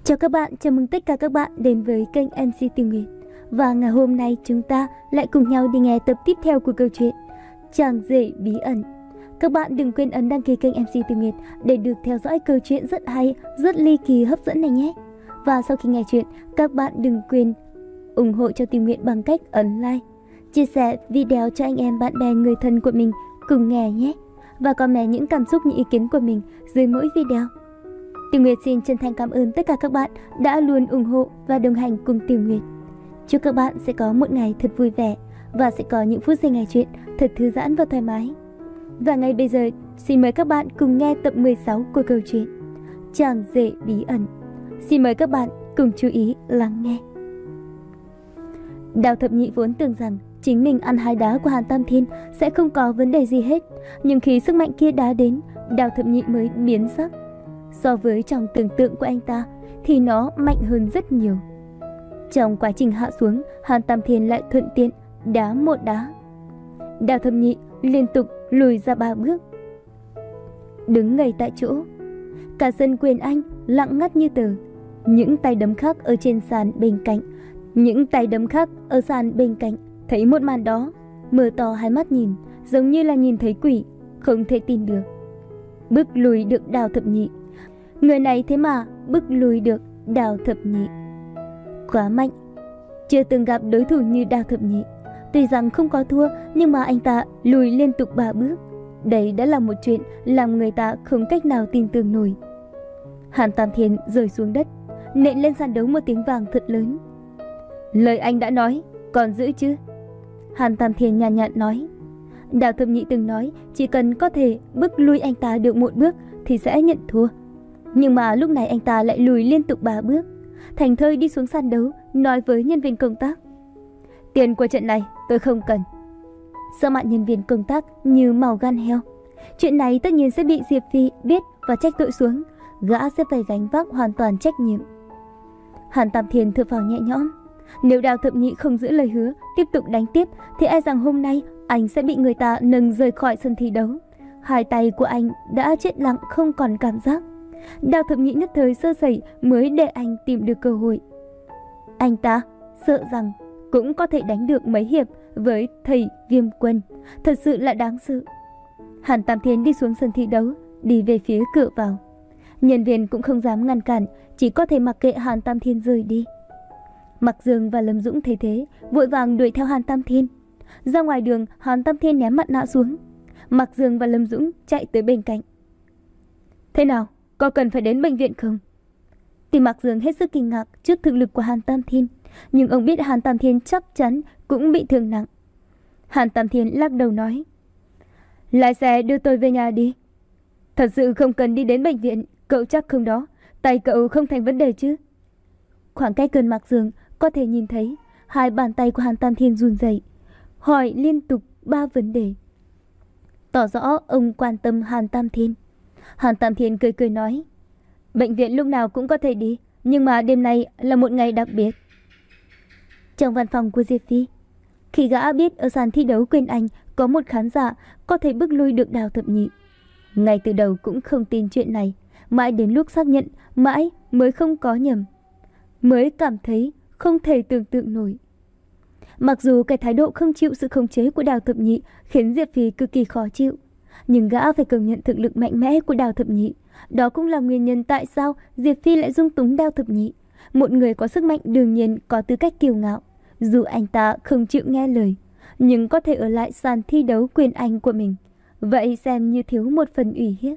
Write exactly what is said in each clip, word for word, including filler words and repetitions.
Chào các bạn, chào mừng tất cả các bạn đến với kênh em xê Tiểu Nguyệt. Và ngày hôm nay chúng ta lại cùng nhau đi nghe tập tiếp theo của câu chuyện Chàng rể bí ẩn. Các bạn đừng quên ấn đăng ký kênh em xê Tiểu Nguyệt để được theo dõi câu chuyện rất hay, rất ly kỳ hấp dẫn này nhé. Và sau khi nghe chuyện, các bạn đừng quên ủng hộ cho Tiểu Nguyệt bằng cách ấn like, chia sẻ video cho anh em, bạn bè, người thân của mình cùng nghe nhé. Và comment những cảm xúc, những ý kiến của mình dưới mỗi video. Tiểu Nguyệt xin chân thành cảm ơn tất cả các bạn đã luôn ủng hộ và đồng hành cùng Tiểu Nguyệt. Chúc các bạn sẽ có một ngày thật vui vẻ và sẽ có những phút giây nghe chuyện thật thư giãn và thoải mái. Và ngay bây giờ, xin mời các bạn cùng nghe tập mười sáu của câu chuyện Chàng rể bí ẩn. Xin mời các bạn cùng chú ý lắng nghe. Đào Thập Nhị vốn tưởng rằng chính mình ăn hai đá của Hàn Tam Thiên sẽ không có vấn đề gì hết, nhưng khi sức mạnh kia đá đến, Đào Thập Nhị mới biến sắc. So với trong tưởng tượng của anh ta thì nó mạnh hơn rất nhiều. Trong quá trình hạ xuống, Hàn Tam Thiên lại thuận tiện đá một đá. Đào Thập Nhị liên tục lùi ra ba bước, đứng ngây tại chỗ. Cả sân quyền Anh lặng ngắt như tờ. Những tay đấm khác ở trên sàn bên cạnh, những tay đấm khác ở sàn bên cạnh thấy một màn đó, mở to hai mắt nhìn, giống như là nhìn thấy quỷ, không thể tin được. Bước lùi được Đào Thập Nhị. Người này thế mà bước lùi được Đào Thập Nhị. Quá mạnh. Chưa từng gặp đối thủ như Đào Thập Nhị. Tuy rằng không có thua, nhưng mà anh ta lùi liên tục ba bước. Đấy đã là một chuyện làm người ta không cách nào tin tưởng nổi. Hàn Tam Thiên rơi xuống đất, nện lên sàn đấu một tiếng vàng thật lớn. Lời anh đã nói, còn giữ chứ? Hàn Tam Thiên nhàn nhạt nói. Đào Thập Nhị từng nói chỉ cần có thể bước lui anh ta được một bước thì sẽ nhận thua. Nhưng mà lúc này anh ta lại lùi liên tục ba bước, thành thơi đi xuống sàn đấu, nói với nhân viên công tác: tiền của trận này tôi không cần. Sợ mặt nhân viên công tác như màu gan heo. Chuyện này tất nhiên sẽ bị Diệp Phi biết và trách tội xuống, gã sẽ phải gánh vác hoàn toàn trách nhiệm. Hàn Tam Thiên thở phào nhẹ nhõm. Nếu Đào Thập Nhị không giữ lời hứa, tiếp tục đánh tiếp thì e rằng hôm nay anh sẽ bị người ta nâng rời khỏi sân thi đấu. Hai tay của anh đã chết lặng, không còn cảm giác. Đào Thập Nhị nhất thời sơ sẩy mới để anh tìm được cơ hội. Anh ta sợ rằng cũng có thể đánh được mấy hiệp với thầy Viêm Quân, thật sự là đáng sợ. Hàn Tam Thiên đi xuống sân thi đấu, đi về phía cửa vào. Nhân viên cũng không dám ngăn cản, chỉ có thể mặc kệ Hàn Tam Thiên rời đi. Mặc Dương và Lâm Dũng thấy thế, vội vàng đuổi theo Hàn Tam Thiên. Ra ngoài đường, Hàn Tam Thiên ném mặt nạ xuống. Mặc Dương và Lâm Dũng chạy tới bên cạnh. Thế nào, có cần phải đến bệnh viện không? Thì Mặc Dương hết sức kinh ngạc trước thực lực của Hàn Tam Thiên, nhưng ông biết Hàn Tam Thiên chắc chắn cũng bị thương nặng. Hàn Tam Thiên lắc đầu nói: lái xe đưa tôi về nhà đi. Thật sự không cần đi đến bệnh viện, cậu chắc không đó, tay cậu không thành vấn đề chứ? Khoảng cách gần Mặc Dương có thể nhìn thấy hai bàn tay của Hàn Tam Thiên run rẩy, hỏi liên tục ba vấn đề, tỏ rõ ông quan tâm Hàn Tam Thiên. Hàn Tam Thiên cười cười nói: bệnh viện lúc nào cũng có thể đi, nhưng mà đêm nay là một ngày đặc biệt. Trong văn phòng của Diệp Phi, khi gã biết ở sàn thi đấu quyền Anh có một khán giả có thể bước lui được Đào Thập Nhị, ngay từ đầu cũng không tin chuyện này, mãi đến lúc xác nhận mãi mới không có nhầm, mới cảm thấy không thể tưởng tượng nổi. Mặc dù cái thái độ không chịu sự khống chế của Đào Thập Nhị khiến Diệp Phi cực kỳ khó chịu, nhưng gã phải công nhận thực lực mạnh mẽ của Đào Thập Nhị. Đó cũng là nguyên nhân tại sao Diệp Phi lại dung túng Đào Thập Nhị. Một người có sức mạnh đương nhiên có tư cách kiêu ngạo. Dù anh ta không chịu nghe lời, nhưng có thể ở lại sàn thi đấu quyền Anh của mình, vậy xem như thiếu một phần ủy hiếp.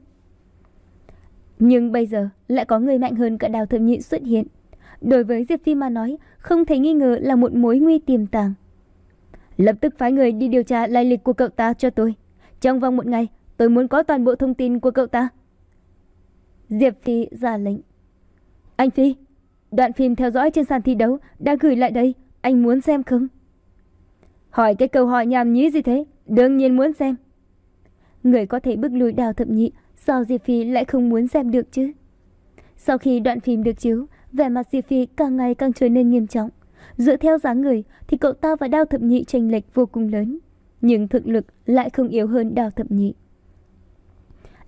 Nhưng bây giờ lại có người mạnh hơn cả Đào Thập Nhị xuất hiện. Đối với Diệp Phi mà nói, không thể nghi ngờ là một mối nguy tiềm tàng. Lập tức phái người đi điều tra lai lịch của cậu ta cho tôi. Trong vòng một ngày, tôi muốn có toàn bộ thông tin của cậu ta. Diệp Phi ra lệnh. Anh Phi, đoạn phim theo dõi trên sàn thi đấu đã gửi lại đây, anh muốn xem không? Hỏi cái câu hỏi nhảm nhí gì thế? Đương nhiên muốn xem. Người có thể bước lùi Đào Thập Nhị, sao Diệp Phi lại không muốn xem được chứ? Sau khi đoạn phim được chiếu, vẻ mặt Diệp Phi càng ngày càng trở nên nghiêm trọng. Dựa theo dáng người thì cậu ta và Đào Thập Nhị chênh lệch vô cùng lớn, nhưng thực lực lại không yếu hơn Đào Thập Nhị.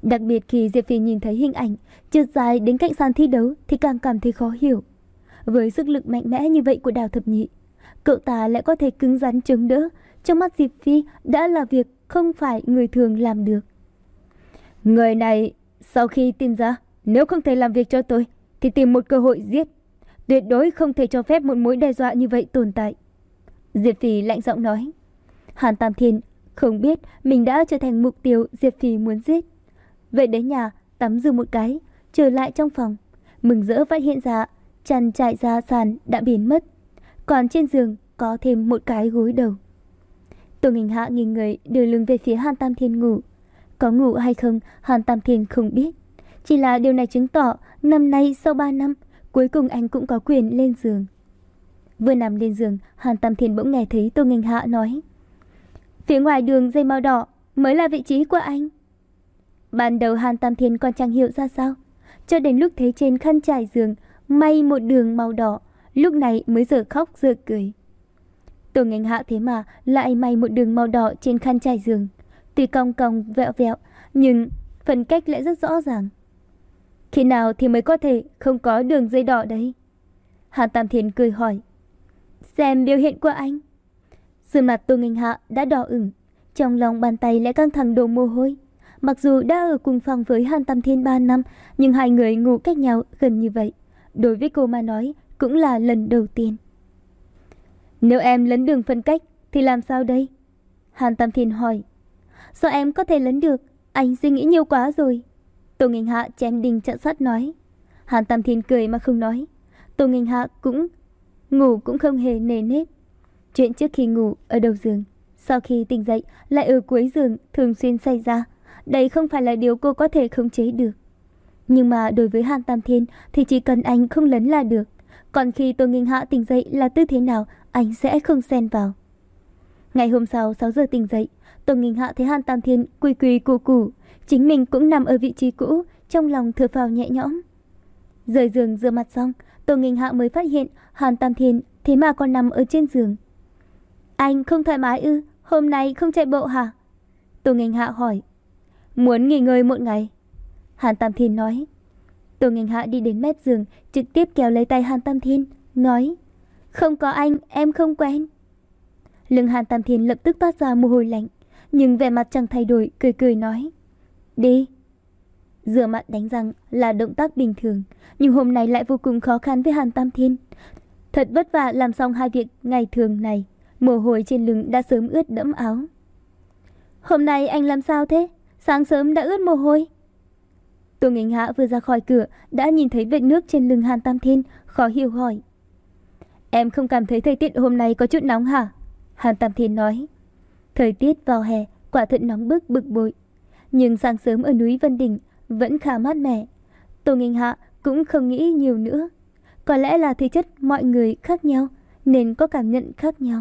Đặc biệt khi Diệp Phi nhìn thấy hình ảnh trượt dài đến cạnh sàn thi đấu thì càng cảm thấy khó hiểu. Với sức lực mạnh mẽ như vậy của Đào Thập Nhị, cậu ta lại có thể cứng rắn chống đỡ, trong mắt Diệp Phi đã là việc không phải người thường làm được. Người này sau khi tìm ra, nếu không thể làm việc cho tôi thì tìm một cơ hội giết. Tuyệt đối không thể cho phép một mối đe dọa như vậy tồn tại. Diệp Phi lạnh giọng nói. Hàn Tam Thiên không biết mình đã trở thành mục tiêu Diệp Phi muốn giết. Về đến nhà, tắm rửa một cái, trở lại trong phòng, mừng rỡ phát hiện ra chăn trải ra sàn đã biến mất, còn trên giường có thêm một cái gối đầu. Tô Nghinh Hạ nghiêng người đưa lưng về phía Hàn Tam Thiên ngủ. Có ngủ hay không, Hàn Tam Thiên không biết. Chỉ là điều này chứng tỏ năm nay sau ba năm, cuối cùng anh cũng có quyền lên giường. Vừa nằm lên giường, Hàn Tam Thiên bỗng nghe thấy Tô Nghinh Hạ nói. Phía ngoài đường dây màu đỏ mới là vị trí của anh. Ban đầu Hàn Tam Thiên còn chẳng hiểu ra sao, cho đến lúc thấy trên khăn trải giường may một đường màu đỏ, lúc này mới giờ khóc giờ cười. Tô Nghinh Hạ thế mà lại may một đường màu đỏ trên khăn trải giường, tuy cong cong vẹo vẹo nhưng phần cách lại rất rõ ràng. Khi nào thì mới có thể không có đường dây đỏ đấy? Hàn Tam Thiên cười hỏi. Xem biểu hiện của anh. Sườn mặt Tô Nghinh Hạ đã đỏ ửng, trong lòng bàn tay lại căng thẳng đổ mồ hôi. Mặc dù đã ở cùng phòng với Hàn Tam Thiên ba năm, nhưng hai người ngủ cách nhau gần như vậy, đối với cô mà nói cũng là lần đầu tiên. Nếu em lấn đường phân cách thì làm sao đây? Hàn Tam Thiên hỏi. Sao em có thể lấn được? Anh suy nghĩ nhiều quá rồi. Tô Nghinh Hạ chém đinh chặt sắt nói. Hàn Tam Thiên cười mà không nói. Tô Nghinh Hạ cũng ngủ cũng không hề nề nếp. Chuyện trước khi ngủ ở đầu giường, sau khi tỉnh dậy lại ở cuối giường thường xuyên xảy ra. Đây không phải là điều cô có thể khống chế được. Nhưng mà đối với Hàn Tam Thiên thì chỉ cần anh không lấn là được. Còn khi Tô Nghinh Hạ tỉnh dậy là tư thế nào, anh sẽ không xen vào. Ngày hôm sau sáu giờ tỉnh dậy, Tô Nghinh Hạ thấy Hàn Tam Thiên quỳ quỳ củ củ, chính mình cũng nằm ở vị trí cũ, trong lòng thở phào nhẹ nhõm. Rời giường rửa mặt xong, Tô Nghinh Hạ mới phát hiện Hàn Tam Thiên thế mà còn nằm ở trên giường. Anh không thoải mái ư? Hôm nay không chạy bộ hả? Tô Nghinh Hạ hỏi. Muốn nghỉ ngơi một ngày, Hàn Tam Thiên nói. Tô Nghinh Hạ đi đến mép giường, trực tiếp kéo lấy tay Hàn Tam Thiên, nói. Không có anh, em không quen. Lưng Hàn Tam Thiên lập tức toát ra mồ hôi lạnh, nhưng vẻ mặt chẳng thay đổi, cười cười nói. Đi. Rửa mặt đánh răng là động tác bình thường, nhưng hôm nay lại vô cùng khó khăn với Hàn Tam Thiên. Thật vất vả làm xong hai việc ngày thường này, mồ hôi trên lưng đã sớm ướt đẫm áo. Hôm nay anh làm sao thế? Sáng sớm đã ướt mồ hôi. Tô Nghinh Hạ vừa ra khỏi cửa đã nhìn thấy vệt nước trên lưng Hàn Tam Thiên, khó hiểu hỏi. Em không cảm thấy thời tiết hôm nay có chút nóng hả? Hàn Tam Thiên nói. Thời tiết vào hè quả thật nóng bức bực bội, nhưng sáng sớm ở núi Vân Đỉnh vẫn khá mát mẻ. Tô Nghinh Hạ cũng không nghĩ nhiều nữa. Có lẽ là thể chất mọi người khác nhau nên có cảm nhận khác nhau.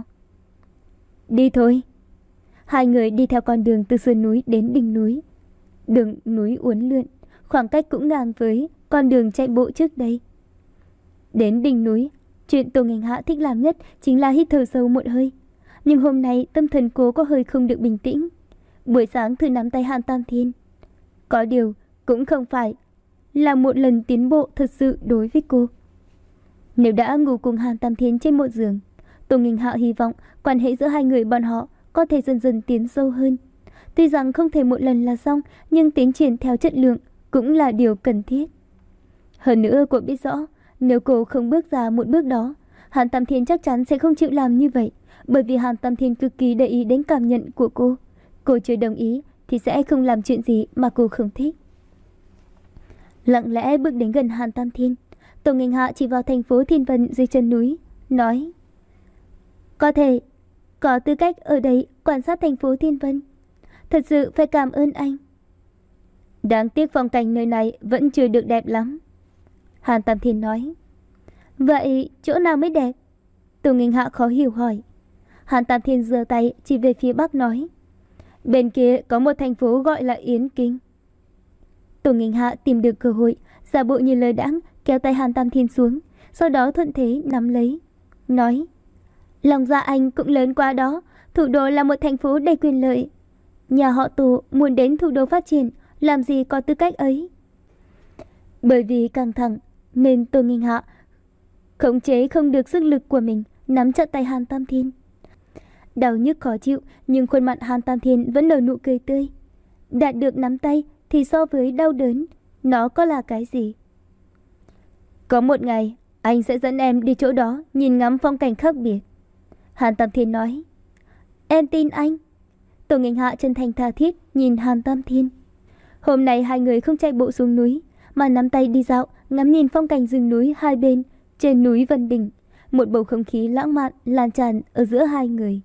Đi thôi. Hai người đi theo con đường từ sườn núi đến đỉnh núi. Đường núi uốn lượn, khoảng cách cũng ngang với con đường chạy bộ trước đây. Đến đỉnh núi, chuyện Tô Nghinh Hạ thích làm nhất chính là hít thở sâu một hơi. Nhưng hôm nay tâm thần cô có hơi không được bình tĩnh. Buổi sáng thử nắm tay Hàn Tam Thiên. Có điều cũng không phải là một lần tiến bộ thật sự đối với cô. Nếu đã ngủ cùng Hàn Tam Thiên trên một giường, Tô Nghinh Hạ hy vọng quan hệ giữa hai người bọn họ có thể dần dần tiến sâu hơn. Tuy rằng không thể một lần là xong, nhưng tiến triển theo chất lượng cũng là điều cần thiết. Hơn nữa cô biết rõ, nếu cô không bước ra một bước đó, Hàn Tam Thiên chắc chắn sẽ không chịu làm như vậy, bởi vì Hàn Tam Thiên cực kỳ để ý đến cảm nhận của cô. Cô chưa đồng ý thì sẽ không làm chuyện gì mà cô không thích. Lặng lẽ bước đến gần Hàn Tam Thiên, Tô Nghinh Hạ chỉ vào thành phố Thiên Vân dưới chân núi, nói. Có thể có tư cách ở đây quan sát thành phố Thiên Vân. Thật sự phải cảm ơn anh. Đáng tiếc phong cảnh nơi này vẫn chưa được đẹp lắm, Hàn Tam Thiên nói. Vậy chỗ nào mới đẹp? Tô Nghinh Hạ khó hiểu hỏi. Hàn Tam Thiên giơ tay chỉ về phía bắc nói. Bên kia có một thành phố gọi là Yến Kinh. Tô Nghinh Hạ tìm được cơ hội, giả bộ như lơ đãng kéo tay Hàn Tam Thiên xuống, sau đó thuận thế nắm lấy, nói. Lòng dạ anh cũng lớn quá đó. Thủ đô là một thành phố đầy quyền lợi. Nhà họ Tô muốn đến thủ đô phát triển làm gì có tư cách ấy. Bởi vì căng thẳng nên Tô Nghinh Hạ khống chế không được sức lực của mình, nắm chặt tay Hàn Tam Thiên. Đau nhức khó chịu, nhưng khuôn mặt Hàn Tam Thiên vẫn nở nụ cười tươi. Đạt được nắm tay thì so với đau đớn, nó có là cái gì? Có một ngày, anh sẽ dẫn em đi chỗ đó nhìn ngắm phong cảnh khác biệt. Hàn Tam Thiên nói. Em tin anh. Tô Nghinh Hạ chân thành tha thiết nhìn Hàn Tam Thiên. Hôm nay hai người không chạy bộ xuống núi, mà nắm tay đi dạo, ngắm nhìn phong cảnh rừng núi hai bên trên núi Vân Đỉnh. Một bầu không khí lãng mạn lan tràn ở giữa hai người.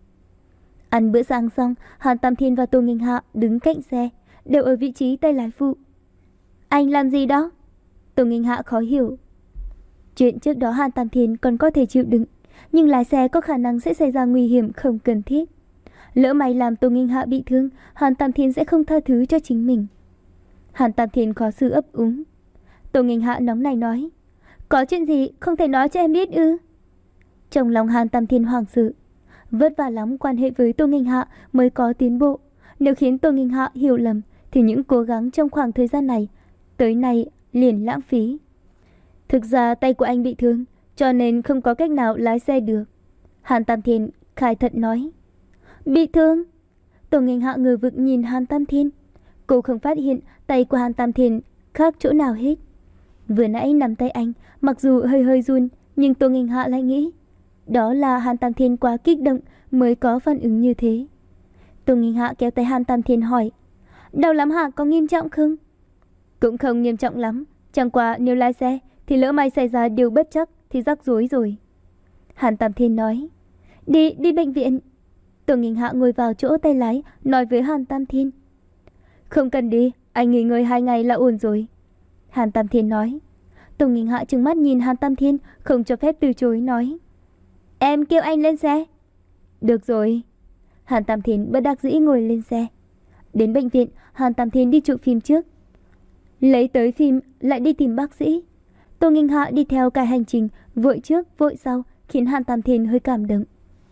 Ăn bữa sáng xong, Hàn Tam Thiên và Tô Nghinh Hạ đứng cạnh xe, đều ở vị trí tay lái phụ. Anh làm gì đó? Tô Nghinh Hạ khó hiểu. Chuyện trước đó Hàn Tam Thiên còn có thể chịu đựng, nhưng lái xe có khả năng sẽ xảy ra nguy hiểm không cần thiết. Lỡ may làm Tô Nghinh Hạ bị thương, Hàn Tam Thiên sẽ không tha thứ cho chính mình. Hàn Tam Thiên khó xử ấp úng. Tô Nghinh Hạ nóng này nói. Có chuyện gì không thể nói cho em biết ư? Trong lòng Hàn Tam Thiên hoảng sợ. Vất vả lắm quan hệ với Tô Nghinh Hạ mới có tiến bộ. Nếu khiến Tô Nghinh Hạ hiểu lầm thì những cố gắng trong khoảng thời gian này tới nay liền lãng phí. Thực ra tay của anh bị thương, cho nên không có cách nào lái xe được. Hàn Tam Thiên khai thật nói. Bị thương? Tô Nghinh Hạ ngờ vực nhìn Hàn Tam Thiên. Cô không phát hiện tay của Hàn Tam Thiên khác chỗ nào hết. Vừa nãy nắm tay anh, mặc dù hơi hơi run, nhưng Tô Nghinh Hạ lại nghĩ đó là Hàn Tam Thiên quá kích động mới có phản ứng như thế. Tô Nghinh Hạ kéo tay Hàn Tam Thiên hỏi. Đau lắm hả, có nghiêm trọng không? Cũng không nghiêm trọng lắm, chẳng qua nếu lái xe thì lỡ may xảy ra điều bất trắc thì rắc rối rồi. Hàn Tam Thiên nói. Đi, đi bệnh viện. Tô Nghinh Hạ ngồi vào chỗ tay lái, nói với Hàn Tam Thiên. Không cần đi, anh nghỉ ngơi hai ngày là ổn rồi. Hàn Tam Thiên nói. Tô Nghinh Hạ trừng mắt nhìn Hàn Tam Thiên, không cho phép từ chối, nói. Em kêu anh lên xe. Được rồi. Hàn Tam Thiên bất đắc dĩ ngồi lên xe. Đến bệnh viện, Hàn Tam Thiên đi chụp phim trước. Lấy tới phim lại đi tìm bác sĩ. Tô Nghinh Hạ đi theo cả hành trình, vội trước vội sau, khiến Hàn Tam Thiên hơi cảm động.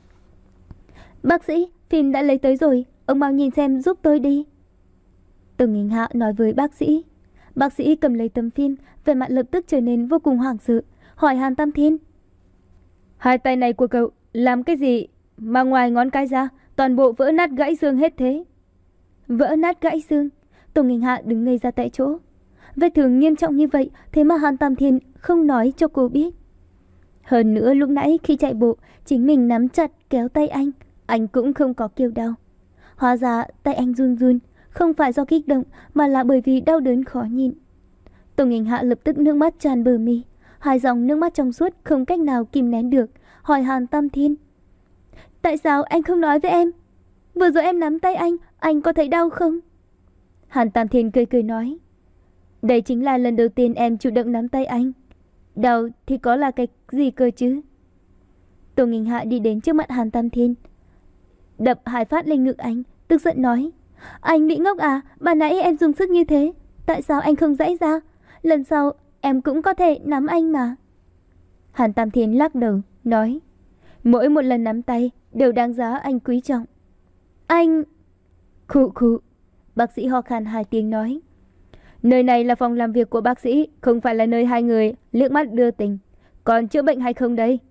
Bác sĩ, phim đã lấy tới rồi, ông mau nhìn xem giúp tôi đi. Tô Nghinh Hạ nói với bác sĩ. Bác sĩ cầm lấy tấm phim, vẻ mặt lập tức trở nên vô cùng hoảng sợ, hỏi Hàn Tam Thiên. Hai tay này của cậu làm cái gì mà ngoài ngón cái ra toàn bộ vỡ nát gãy xương hết thế? Vỡ nát gãy xương? Tô Nghinh Hạ đứng ngây ra tại chỗ. Vết thương nghiêm trọng như vậy, thế mà Hàn Tam Thiên không nói cho cô biết. Hơn nữa lúc nãy khi chạy bộ, chính mình nắm chặt kéo tay anh, anh cũng không có kêu đau. Hóa ra tay anh run run, không phải do kích động mà là bởi vì đau đớn khó nhịn. Tô Nghinh Hạ lập tức nước mắt tràn bờ mi, hai dòng nước mắt trong suốt không cách nào kìm nén được, hỏi Hàn Tam Thiên. Tại sao anh không nói với em? Vừa rồi em nắm tay anh, anh có thấy đau không? Hàn Tam Thiên cười cười nói. Đây chính là lần đầu tiên em chủ động nắm tay anh. Đau thì có là cái gì cơ chứ? Tô Nghinh Hạ đi đến trước mặt Hàn Tam Thiên, đập hai phát lên ngực anh, tức giận nói. Anh bị ngốc à? Ban nãy em dùng sức như thế, tại sao anh không giãy ra? Lần sau em cũng có thể nắm anh mà. Hàn Tam Thiên lắc đầu, nói. Mỗi một lần nắm tay đều đáng giá anh quý trọng. Anh... Khụ khụ. Bác sĩ ho khan hai tiếng nói. Nơi này là phòng làm việc của bác sĩ, không phải là nơi hai người liếc mắt đưa tình. Còn chữa bệnh hay không đây?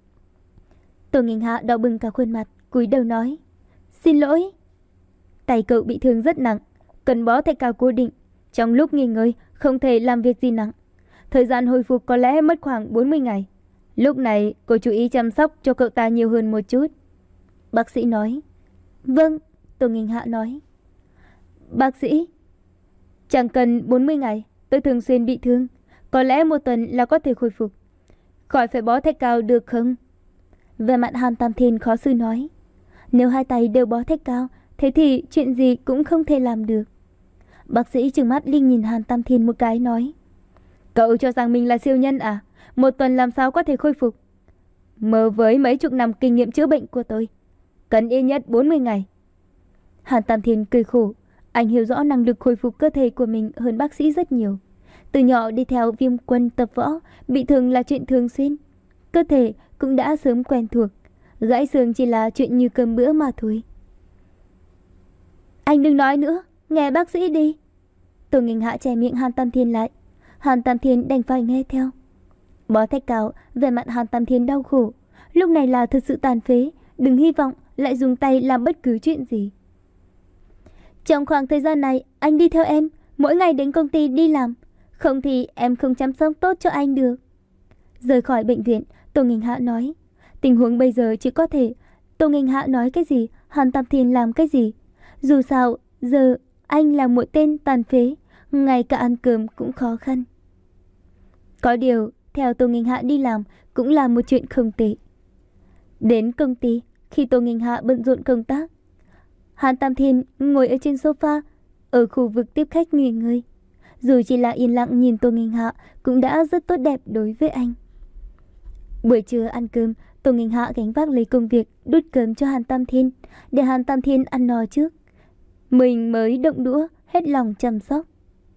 Tô Nghinh Hạ đau bừng cả khuôn mặt, cúi đầu nói. Xin lỗi. Tay cậu bị thương rất nặng, cần bó thạch cao cố định. Trong lúc nghỉ ngơi không thể làm việc gì nặng. Thời gian hồi phục có lẽ mất khoảng bốn mươi ngày. Lúc này cô chú ý chăm sóc cho cậu ta nhiều hơn một chút. Bác sĩ nói. Vâng, Tô Nghinh Hạ nói. Bác sĩ, chẳng cần bốn mươi ngày, tôi thường xuyên bị thương, có lẽ một tuần là có thể khôi phục. Khỏi phải bó thạch cao được không? Về mặt Hàn Tam Thiên khó xử nói. Nếu hai tay đều bó thạch cao, thế thì chuyện gì cũng không thể làm được. Bác sĩ trừng mắt liếc nhìn Hàn Tam Thiên một cái nói. Cậu cho rằng mình là siêu nhân à? Một tuần làm sao có thể khôi phục? Mơ với mấy chục năm kinh nghiệm chữa bệnh của tôi, cần ít nhất bốn mươi ngày. Hàn Tam Thiên cười khổ. Anh hiểu rõ năng lực khôi phục cơ thể của mình hơn bác sĩ rất nhiều. Từ nhỏ đi theo Viêm Quân tập võ, bị thương là chuyện thường xuyên. Cơ thể cũng đã sớm quen thuộc. Gãy xương chỉ là chuyện như cơm bữa mà thôi. Anh đừng nói nữa, nghe bác sĩ đi. Tô Nghinh Hạ che miệng Hàn Tam Thiên lại. Hàn Tam Thiên đành phải nghe theo. Bó Thạch Cao về mặt Hàn Tam Thiên đau khổ. Lúc này là thật sự tàn phế, đừng hy vọng lại dùng tay làm bất cứ chuyện gì. Trong khoảng thời gian này, anh đi theo em, mỗi ngày đến công ty đi làm. Không thì em không chăm sóc tốt cho anh được. Rời khỏi bệnh viện, Tô Nghinh Hạ nói. Tình huống bây giờ chỉ có thể Tô Nghinh Hạ nói cái gì, Hàn Tam Thiên làm cái gì. Dù sao, giờ anh là một tên tàn phế, ngay cả ăn cơm cũng khó khăn. Có điều, theo Tô Nghinh Hạ đi làm cũng là một chuyện không tệ. Đến công ty, khi Tô Nghinh Hạ bận rộn công tác, Hàn Tam Thiên ngồi ở trên sofa ở khu vực tiếp khách nghỉ ngơi. Dù chỉ là yên lặng nhìn Tô Nghinh Hạ cũng đã rất tốt đẹp đối với anh. Buổi trưa ăn cơm, Tô Nghinh Hạ gánh vác lấy công việc đút cơm cho Hàn Tam Thiên, để Hàn Tam Thiên ăn no trước. Mình mới động đũa, hết lòng chăm sóc.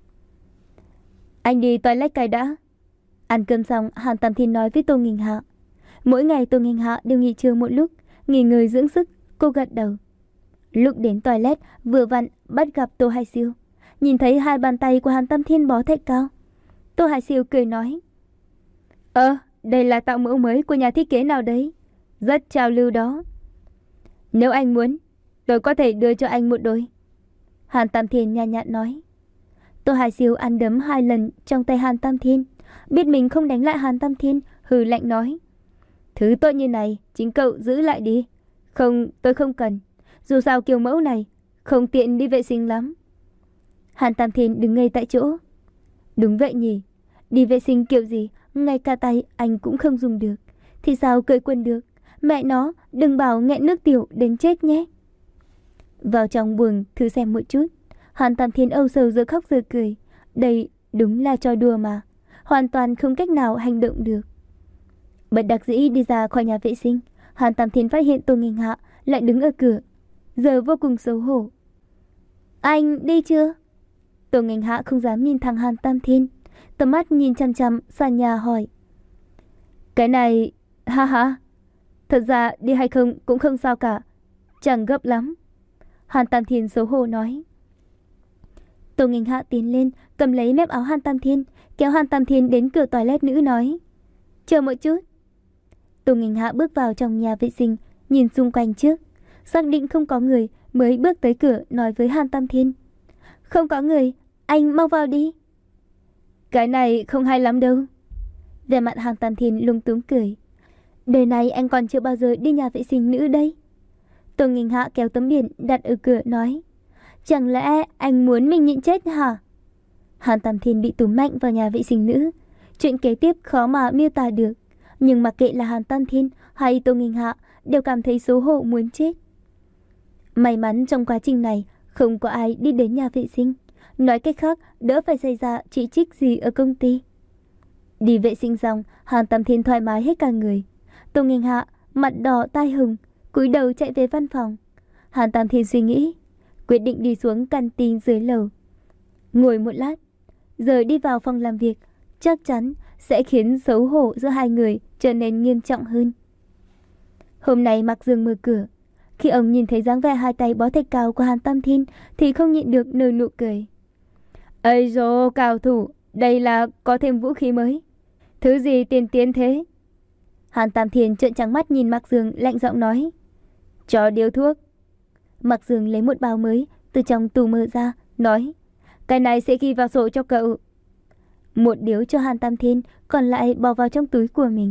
Anh đi toilet cái đã. Ăn cơm xong, Hàn Tam Thiên nói với Tô Nghinh Hạ. Mỗi ngày Tô Nghinh Hạ đều nghỉ trưa một lúc, nghỉ ngơi dưỡng sức. Cô gật đầu. Lúc đến toilet, vừa vặn bắt gặp Tô Hải Siêu. Nhìn thấy hai bàn tay của Hàn Tam Thiên bó Thạch Cao, Tô Hải Siêu cười nói. Ơ, đây là tạo mẫu mới của nhà thiết kế nào đấy, rất trào lưu đó. Nếu anh muốn, tôi có thể đưa cho anh một đôi. Hàn Tam Thiên nhàn nhạt nói. Tô Hải Siêu ăn đấm hai lần trong tay Hàn Tam Thiên, biết mình không đánh lại Hàn Tam Thiên, hừ lạnh nói. Thứ tốt như này, chính cậu giữ lại đi. Không, tôi không cần. Dù sao kiểu mẫu này không tiện đi vệ sinh lắm. Hàn Tam Thiên đứng ngây tại chỗ. Đúng vậy nhỉ, đi vệ sinh kiểu gì, ngay cả tay anh cũng không dùng được, thì sao cởi quần được. Mẹ nó, đừng bảo nghẹn nước tiểu đến chết nhé. Vào trong buồng thử xem một chút. Hàn Tam Thiên âu sầu giờ khóc giờ cười. Đây đúng là trò đùa mà, hoàn toàn không cách nào hành động được. Bất đắc dĩ đi ra khỏi nhà vệ sinh, Hàn Tam Thiên phát hiện Tô Nghinh Hạ lại đứng ở cửa, giờ vô cùng xấu hổ. Anh đi chưa? Tô Nghinh Hạ không dám nhìn thẳng Hàn Tam Thiên, tầm mắt nhìn chăm chăm sàn nhà hỏi. Cái này, ha ha, thật ra đi hay không cũng không sao cả, chẳng gấp lắm. Hàn Tam Thiên xấu hổ nói. Tô Nghinh Hạ tiến lên, cầm lấy mép áo Hàn Tam Thiên, kéo Hàn Tam Thiên đến cửa toilet nữ nói. Chờ một chút. Tô Nghinh Hạ bước vào trong nhà vệ sinh, nhìn xung quanh trước, xác định không có người mới bước tới cửa nói với Hàn Tam Thiên. Không có người, anh mau vào đi. Cái này không hay lắm đâu. Về mặt Hàn Tam Thiên lung túng cười. Đời này anh còn chưa bao giờ đi nhà vệ sinh nữ đây. Tô Nghinh Hạ kéo tấm biển đặt ở cửa nói. Chẳng lẽ anh muốn mình nhịn chết hả? Hàn Tam Thiên bị túm mạnh vào nhà vệ sinh nữ. Chuyện kế tiếp khó mà miêu tả được. Nhưng mặc kệ là Hàn Tam Thiên hay Tô Nghinh Hạ đều cảm thấy xấu hổ muốn chết. May mắn trong quá trình này không có ai đi đến nhà vệ sinh. Nói cách khác, đỡ phải xảy ra chỉ trích gì ở công ty. Đi vệ sinh xong, Hàn Tam Thiên thoải mái hết cả người. Tô Nghinh Hạ mặt đỏ tai hồng, cúi đầu chạy về văn phòng. Hàn Tam Thiên suy nghĩ, quyết định đi xuống canteen dưới lầu, ngồi một lát, rồi đi vào phòng làm việc. Chắc chắn sẽ khiến xấu hổ giữa hai người trở nên nghiêm trọng hơn. Hôm nay Mạc Dương mở cửa. Khi ông nhìn thấy dáng vẻ hai tay bó Thạch Cao của Hàn Tam Thiên thì không nhịn được nở nụ cười. Ây dô, cao thủ, đây là có thêm vũ khí mới. Thứ gì tiên tiến thế? Hàn Tam Thiên trợn trắng mắt nhìn Mạc Dương, lạnh giọng nói. Cho điếu thuốc. Mạc Dương lấy một bao mới từ trong tủ mở ra, nói. Cái này sẽ ghi vào sổ cho cậu. Một điếu cho Hàn Tam Thiên, còn lại bỏ vào trong túi của mình.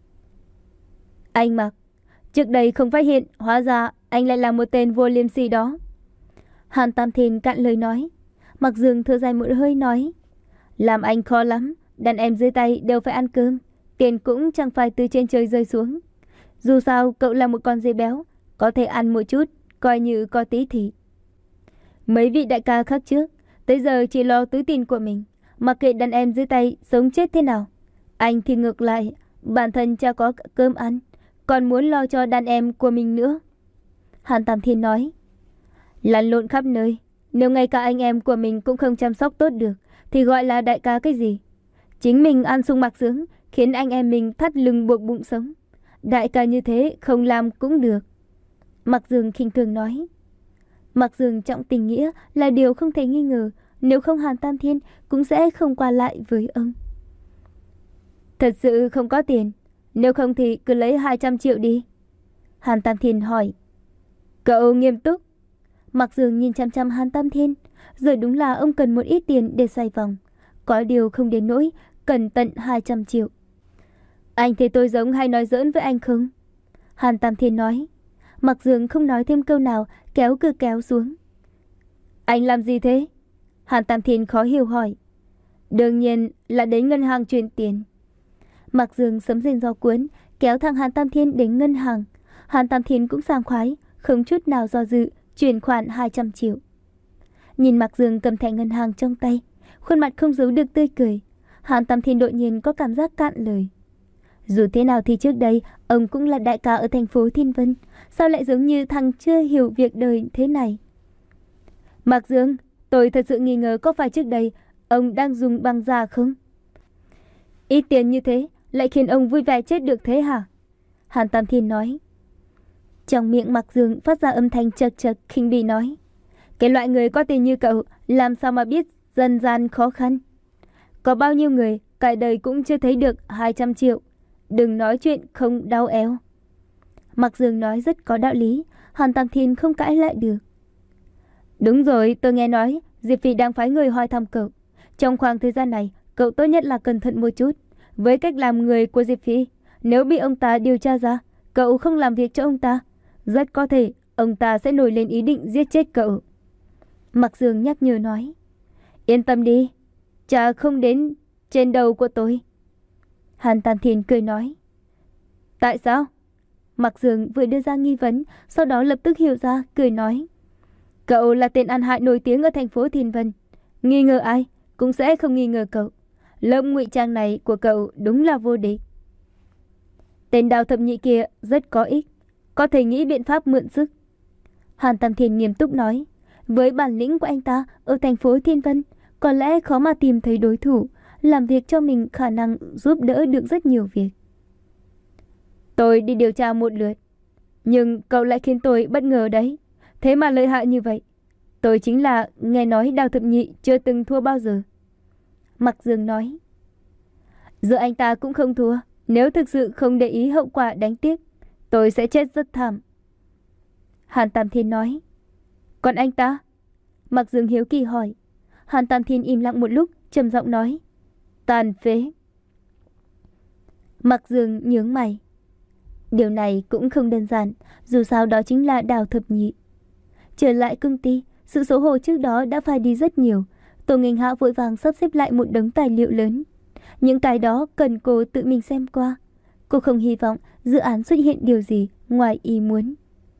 Anh Mạc, trước đây không phát hiện, hóa ra anh lại là một tên vô liêm sỉ đó. Hàn Tam Thiên cạn lời nói. Mạc Dương thở dài một hơi nói. Làm anh khó lắm, đàn em dưới tay đều phải ăn cơm, tiền cũng chẳng phải từ trên trời rơi xuống. Dù sao cậu là một con dê béo, có thể ăn một chút, coi như có tí thịt. Mấy vị đại ca khác trước, tới giờ chỉ lo túi tiền của mình, mặc kệ đàn em dưới tay sống chết thế nào. Anh thì ngược lại, bản thân cha có cơm ăn, còn muốn lo cho đàn em của mình nữa. Hàn Tam Thiên nói. Lăn lộn khắp nơi, nếu ngay cả anh em của mình cũng không chăm sóc tốt được thì gọi là đại ca cái gì? Chính mình ăn sung mặc sướng, khiến anh em mình thắt lưng buộc bụng sống. Đại ca như thế không làm cũng được. Mạc Dương khinh thường nói. Mạc Dương trọng tình nghĩa là điều không thể nghi ngờ, nếu không Hàn Tam Thiên cũng sẽ không qua lại với ông. Thật sự không có tiền, nếu không thì cứ lấy hai trăm triệu đi. Hàn Tam Thiên hỏi. Cậu nghiêm túc. Mạc Dương nhìn chăm chăm Hàn Tam Thiên, rồi đúng là ông cần một ít tiền để xoay vòng. Có điều không đến nỗi cần tận hai trăm triệu. Anh thấy tôi giống hay nói giỡn với anh không? Hàn Tam Thiên nói. Mạc Dương không nói thêm câu nào, kéo cửa kéo xuống. Anh làm gì thế? Hàn Tam Thiên khó hiểu hỏi. Đương nhiên là đến ngân hàng chuyển tiền. Mạc Dương sấm rền gió cuốn, kéo thằng Hàn Tam Thiên đến ngân hàng. Hàn Tam Thiên cũng sảng khoái, không chút nào do dự, chuyển khoản hai trăm triệu. Nhìn Mạc Dương cầm thẻ ngân hàng trong tay, khuôn mặt không giấu được tươi cười. Hàn Tam Thiên đột nhiên có cảm giác cạn lời. Dù thế nào thì trước đây, ông cũng là đại ca ở thành phố Thiên Vân. Sao lại giống như thằng chưa hiểu việc đời thế này? Mạc Dương, tôi thật sự nghi ngờ có phải trước đây ông đang dùng băng giả không? Ít tiền như thế lại khiến ông vui vẻ chết được thế hả? Hàn Tam Thiên nói. Trong miệng Mạc Dương phát ra âm thanh chật chật khinh bỉ nói. Cái loại người có tiền như cậu làm sao mà biết dân gian khó khăn? Có bao nhiêu người cả đời cũng chưa thấy được hai trăm triệu. Đừng nói chuyện không đau eo. Mạc Dương nói rất có đạo lý, Hàn Tam Thiên không cãi lại được. Đúng rồi, tôi nghe nói Diệp Phi đang phái người hỏi thăm cậu. Trong khoảng thời gian này, cậu tốt nhất là cẩn thận một chút. Với cách làm người của Diệp Phi, nếu bị ông ta điều tra ra, cậu không làm việc cho ông ta, rất có thể ông ta sẽ nổi lên ý định giết chết cậu. Mạc Dương nhắc nhở nói. Yên tâm đi, cha không đến trên đầu của tôi. Hàn Tam Thiên cười nói. Tại sao? Mạc Dương vừa đưa ra nghi vấn, sau đó lập tức hiểu ra, cười nói. Cậu là tên ăn hại nổi tiếng ở thành phố Thiên Vân. Nghi ngờ ai cũng sẽ không nghi ngờ cậu. Lớp ngụy trang này của cậu đúng là vô địch. Tên Đào Thập Nhị kia rất có ích, có thể nghĩ biện pháp mượn sức. Hàn Tam Thiên nghiêm túc nói. Với bản lĩnh của anh ta ở thành phố Thiên Vân, có lẽ khó mà tìm thấy đối thủ. Làm việc cho mình khả năng giúp đỡ được rất nhiều việc. Tôi đi điều tra một lượt, nhưng cậu lại khiến tôi bất ngờ đấy. Thế mà lợi hại như vậy. Tôi chính là nghe nói Đào Thập Nhị chưa từng thua bao giờ. Mạc Dương nói. Giờ anh ta cũng không thua. Nếu thực sự không để ý hậu quả đáng tiếc, tôi sẽ chết rất thảm. Hàn Tam Thiên nói. Còn anh ta? Mạc Dương hiếu kỳ hỏi. Hàn Tam Thiên im lặng một lúc, trầm giọng nói. Tàn phế. Mạc Dương nhướng mày. Điều này cũng không đơn giản, dù sao đó chính là Đào Thập Nhị. Trở lại công ty, sự xấu hổ trước đó đã phai đi rất nhiều. Tô Nghênh Hạ vội vàng sắp xếp lại một đống tài liệu lớn. Những cái đó cần cô tự mình xem qua. Cô không hy vọng dự án xuất hiện điều gì ngoài ý muốn.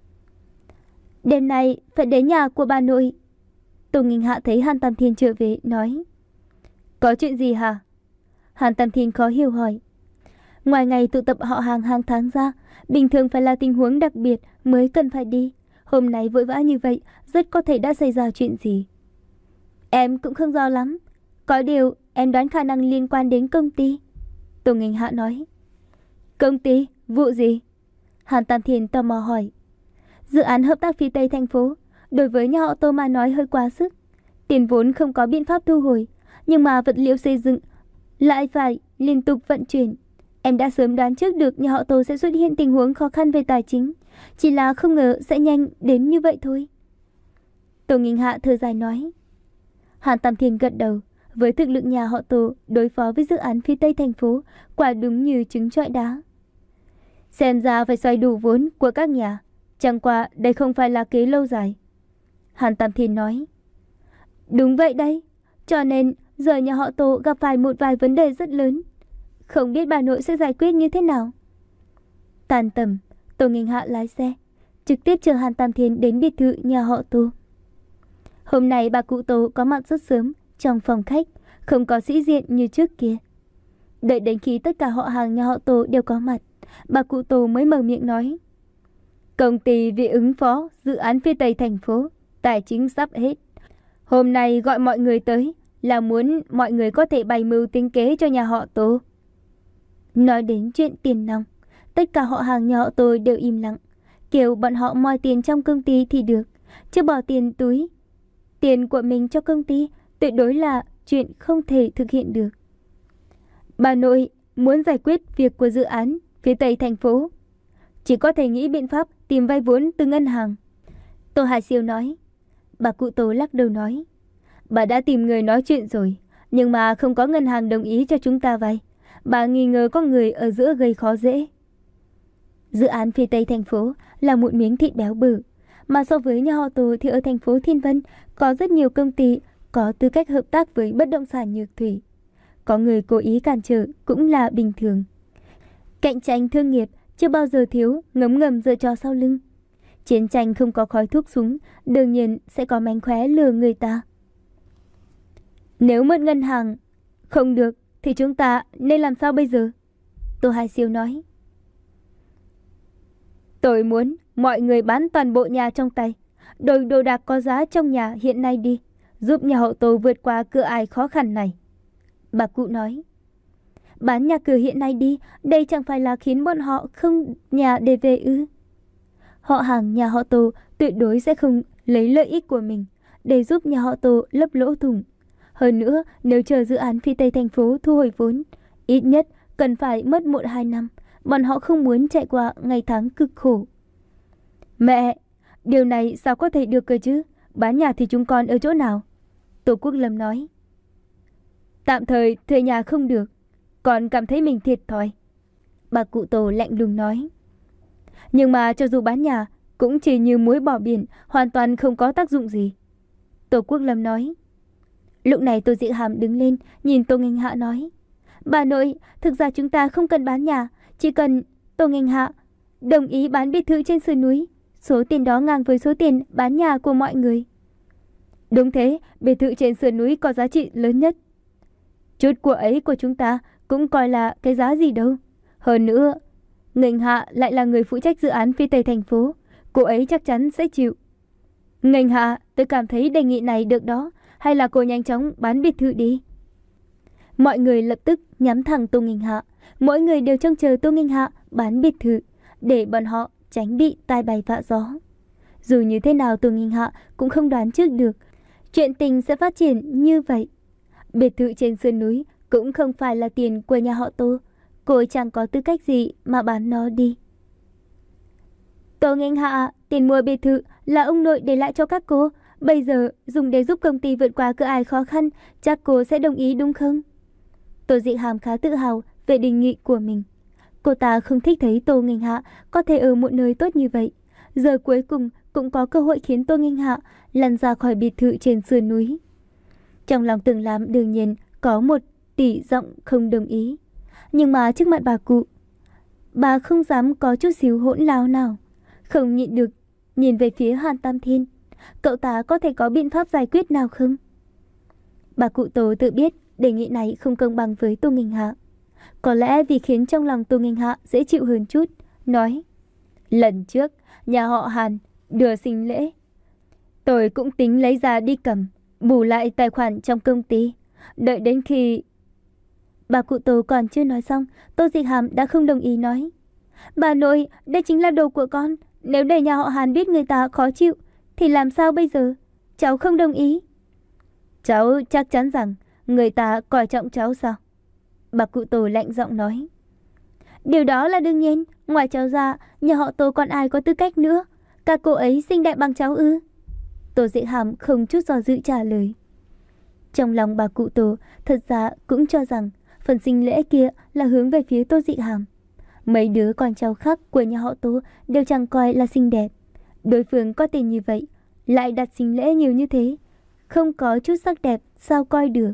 Đêm nay phải đến nhà của bà nội. Tô Nghênh Hạ thấy Hàn Tam Thiên trở về, nói. Có chuyện gì hả? Hàn Tam Thiên khó hiểu hỏi. Ngoài ngày tụ tập họ hàng hàng tháng ra, bình thường phải là tình huống đặc biệt mới cần phải đi. Hôm nay vội vã như vậy, rất có thể đã xảy ra chuyện gì. Em cũng không rõ lắm. Có điều em đoán khả năng liên quan đến công ty. Tô Nghênh Hạ nói. Công ty? Vụ gì? Hàn Tam Thiên tò mò hỏi. Dự án hợp tác phía Tây thành phố, đối với nhà họ Tô mà nói hơi quá sức. Tiền vốn không có biện pháp thu hồi, nhưng mà vật liệu xây dựng lại phải liên tục vận chuyển. Em đã sớm đoán trước được nhà họ Tô sẽ xuất hiện tình huống khó khăn về tài chính, chỉ là không ngờ sẽ nhanh đến như vậy thôi. Tô Nghênh Hạ thở dài nói. Hàn Tam Thiên gật đầu. Với thực lực nhà họ Tô đối phó với dự án phía Tây thành phố, quả đúng như trứng trọi đá. Xem ra phải xoay đủ vốn của các nhà. Chẳng qua đây không phải là kế lâu dài. Hàn Tam Thiên nói. Đúng vậy đấy. Cho nên giờ nhà họ Tô gặp phải một vài vấn đề rất lớn. Không biết bà nội sẽ giải quyết như thế nào. Tàn tầm, Tô Nghênh Hạ lái xe trực tiếp chờ Hàn Tam Thiên đến biệt thự nhà họ Tô. Hôm nay bà cụ Tô có mặt rất sớm trong phòng khách, không có sĩ diện như trước kia. Đợi đến khi tất cả họ hàng nhà họ Tô đều có mặt, bà cụ Tô mới mở miệng nói. Công ty vì ứng phó dự án phía Tây thành phố, tài chính sắp hết. Hôm nay gọi mọi người tới là muốn mọi người có thể bày mưu tính kế cho nhà họ Tô. Nói đến chuyện tiền nong, tất cả họ hàng nhà họ Tô đều im lặng. Kiểu bọn họ moi tiền trong công ty thì được, chứ bỏ tiền túi, tiền của mình cho công ty tuyệt đối là chuyện không thể thực hiện được. Bà nội muốn giải quyết việc của dự án phía tây thành phố, chỉ có thể nghĩ biện pháp tìm vay vốn từ ngân hàng. Tô Hải Siêu nói. Bà cụ Tô lắc đầu nói. Bà đã tìm người nói chuyện rồi, nhưng mà không có ngân hàng đồng ý cho chúng ta vay. Bà nghi ngờ có người ở giữa gây khó dễ. Dự án phía tây thành phố là một miếng thịt béo bự, mà so với nhà họ Tô thì ở thành phố Thiên Vân có rất nhiều công ty có tư cách hợp tác với bất động sản Nhược Thủy. Có người cố ý cản trở cũng là bình thường. Cạnh tranh thương nghiệp chưa bao giờ thiếu ngấm ngầm giở trò sau lưng. Chiến tranh không có khói thuốc súng, đương nhiên sẽ có mánh khóe lừa người ta. Nếu mượn ngân hàng không được thì chúng ta nên làm sao bây giờ? Tô Hải Siêu nói. Tôi muốn mọi người bán toàn bộ nhà trong tay, đổi đồ đạc có giá trong nhà hiện nay đi, giúp nhà họ Tô vượt qua cửa ải khó khăn này. Bà cụ nói. Bán nhà cửa hiện nay đi, đây chẳng phải là khiến bọn họ không nhà để về ư? Họ hàng nhà họ Tô tuyệt đối sẽ không lấy lợi ích của mình để giúp nhà họ Tô lấp lỗ thủng. Hơn nữa, nếu chờ dự án phía tây thành phố thu hồi vốn, ít nhất cần phải mất một hai năm. Bọn họ không muốn chạy qua ngày tháng cực khổ. Mẹ, điều này sao có thể được cơ chứ? Bán nhà thì chúng con ở chỗ nào? Tô Quốc Lâm nói. Tạm thời thuê nhà không được, còn cảm thấy mình thiệt thòi. Bà cụ Tô lạnh lùng nói. Nhưng mà cho dù bán nhà cũng chỉ như muối bỏ biển, hoàn toàn không có tác dụng gì. Tô Quốc Lâm nói. Lúc này Tô Dị Hàm đứng lên, nhìn Tô Nghênh Hạ nói. Bà nội, thực ra chúng ta không cần bán nhà, chỉ cần Tô Nghênh Hạ đồng ý bán biệt thự trên sườn núi. Số tiền đó ngang với số tiền bán nhà của mọi người. Đúng thế, biệt thự trên sườn núi có giá trị lớn nhất. Chút của ấy của chúng ta cũng coi là cái giá gì đâu. Hơn nữa, Nghênh Hạ lại là người phụ trách dự án phía tây thành phố, cô ấy chắc chắn sẽ chịu. Nghênh Hạ, tôi cảm thấy đề nghị này được đó, hay là cô nhanh chóng bán biệt thự đi. Mọi người lập tức nhắm thẳng Tô Nghênh Hạ, mỗi người đều trông chờ Tô Nghênh Hạ bán biệt thự để bọn họ tránh bị tai bay vạ gió. Dù như thế nào Tô Nghênh Hạ cũng không đoán trước được chuyện tình sẽ phát triển như vậy. Biệt thự trên sườn núi cũng không phải là tiền của nhà họ Tô, cô ấy chẳng có tư cách gì mà bán nó đi. Tô Nghênh Hạ, tiền mua biệt thự là ông nội để lại cho các cô, bây giờ dùng để giúp công ty vượt qua cửa ải khó khăn, chắc cô sẽ đồng ý đúng không? Tô Dị Hàm khá tự hào về đề nghị của mình. Cô ta không thích thấy Tô Nghênh Hạ có thể ở một nơi tốt như vậy. Giờ cuối cùng cũng có cơ hội khiến Tô Nghênh Hạ lăn ra khỏi biệt thự trên sườn núi. Trong lòng Tưởng Lam đương nhiên có một tỷ giọng không đồng ý. Nhưng mà trước mặt bà cụ, bà không dám có chút xíu hỗn láo nào. Không nhịn được nhìn về phía Hàn Tam Thiên. Cậu ta có thể có biện pháp giải quyết nào không? Bà cụ Tô tự biết đề nghị này không công bằng với Tô Nghênh Hạ. Có lẽ vì khiến trong lòng Tô Nghênh Hạ dễ chịu hơn chút, nói. Lần trước, nhà họ Hàn đưa sinh lễ, tôi cũng tính lấy ra đi cầm, bù lại tài khoản trong công ty. Đợi đến khi... Bà cụ Tô còn chưa nói xong, Tô Dị Hàm đã không đồng ý nói. Bà nội, đây chính là đồ của con. Nếu để nhà họ Hàn biết người ta khó chịu, thì làm sao bây giờ? Cháu không đồng ý. Cháu chắc chắn rằng người ta coi trọng cháu sao? Bà cụ Tô lạnh giọng nói. Điều đó là đương nhiên. Ngoài cháu ra, nhà họ Tô còn ai có tư cách nữa? Các cô ấy xinh đẹp bằng cháu ư? Tô Dị Hàm không chút do dự trả lời. Trong lòng bà cụ Tô thật ra cũng cho rằng phần sinh lễ kia là hướng về phía Tô Dị Hàm. Mấy đứa con cháu khác của nhà họ Tô đều chẳng coi là xinh đẹp. Đối phương có tiền như vậy, lại đặt sinh lễ nhiều như thế, không có chút sắc đẹp sao coi được.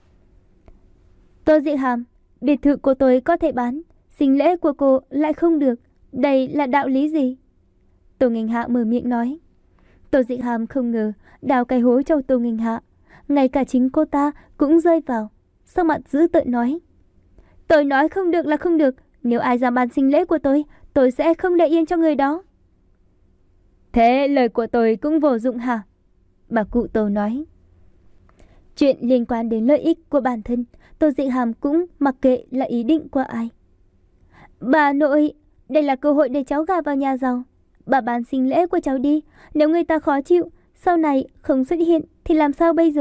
Tô Dị Hàm, biệt thự của tôi có thể bán, sinh lễ của cô lại không được. Đây là đạo lý gì? Tô Nghênh Hạ mở miệng nói. Tô Dị Hàm không ngờ đào cái hố cho Tô Nghênh Hạ, ngay cả chính cô ta cũng rơi vào. Sắc mặt dữ tợn nói. Tôi nói không được là không được. Nếu ai dám bán sinh lễ của tôi, tôi sẽ không để yên cho người đó. Thế lời của tôi cũng vô dụng hả? Bà cụ Tô nói. Chuyện liên quan đến lợi ích của bản thân, Tô Dị Hàm cũng mặc kệ là ý định của ai. Bà nội, đây là cơ hội để cháu gả vào nhà giàu. Bà bán sinh lễ của cháu đi. Nếu người ta khó chịu, sau này không xuất hiện thì làm sao bây giờ?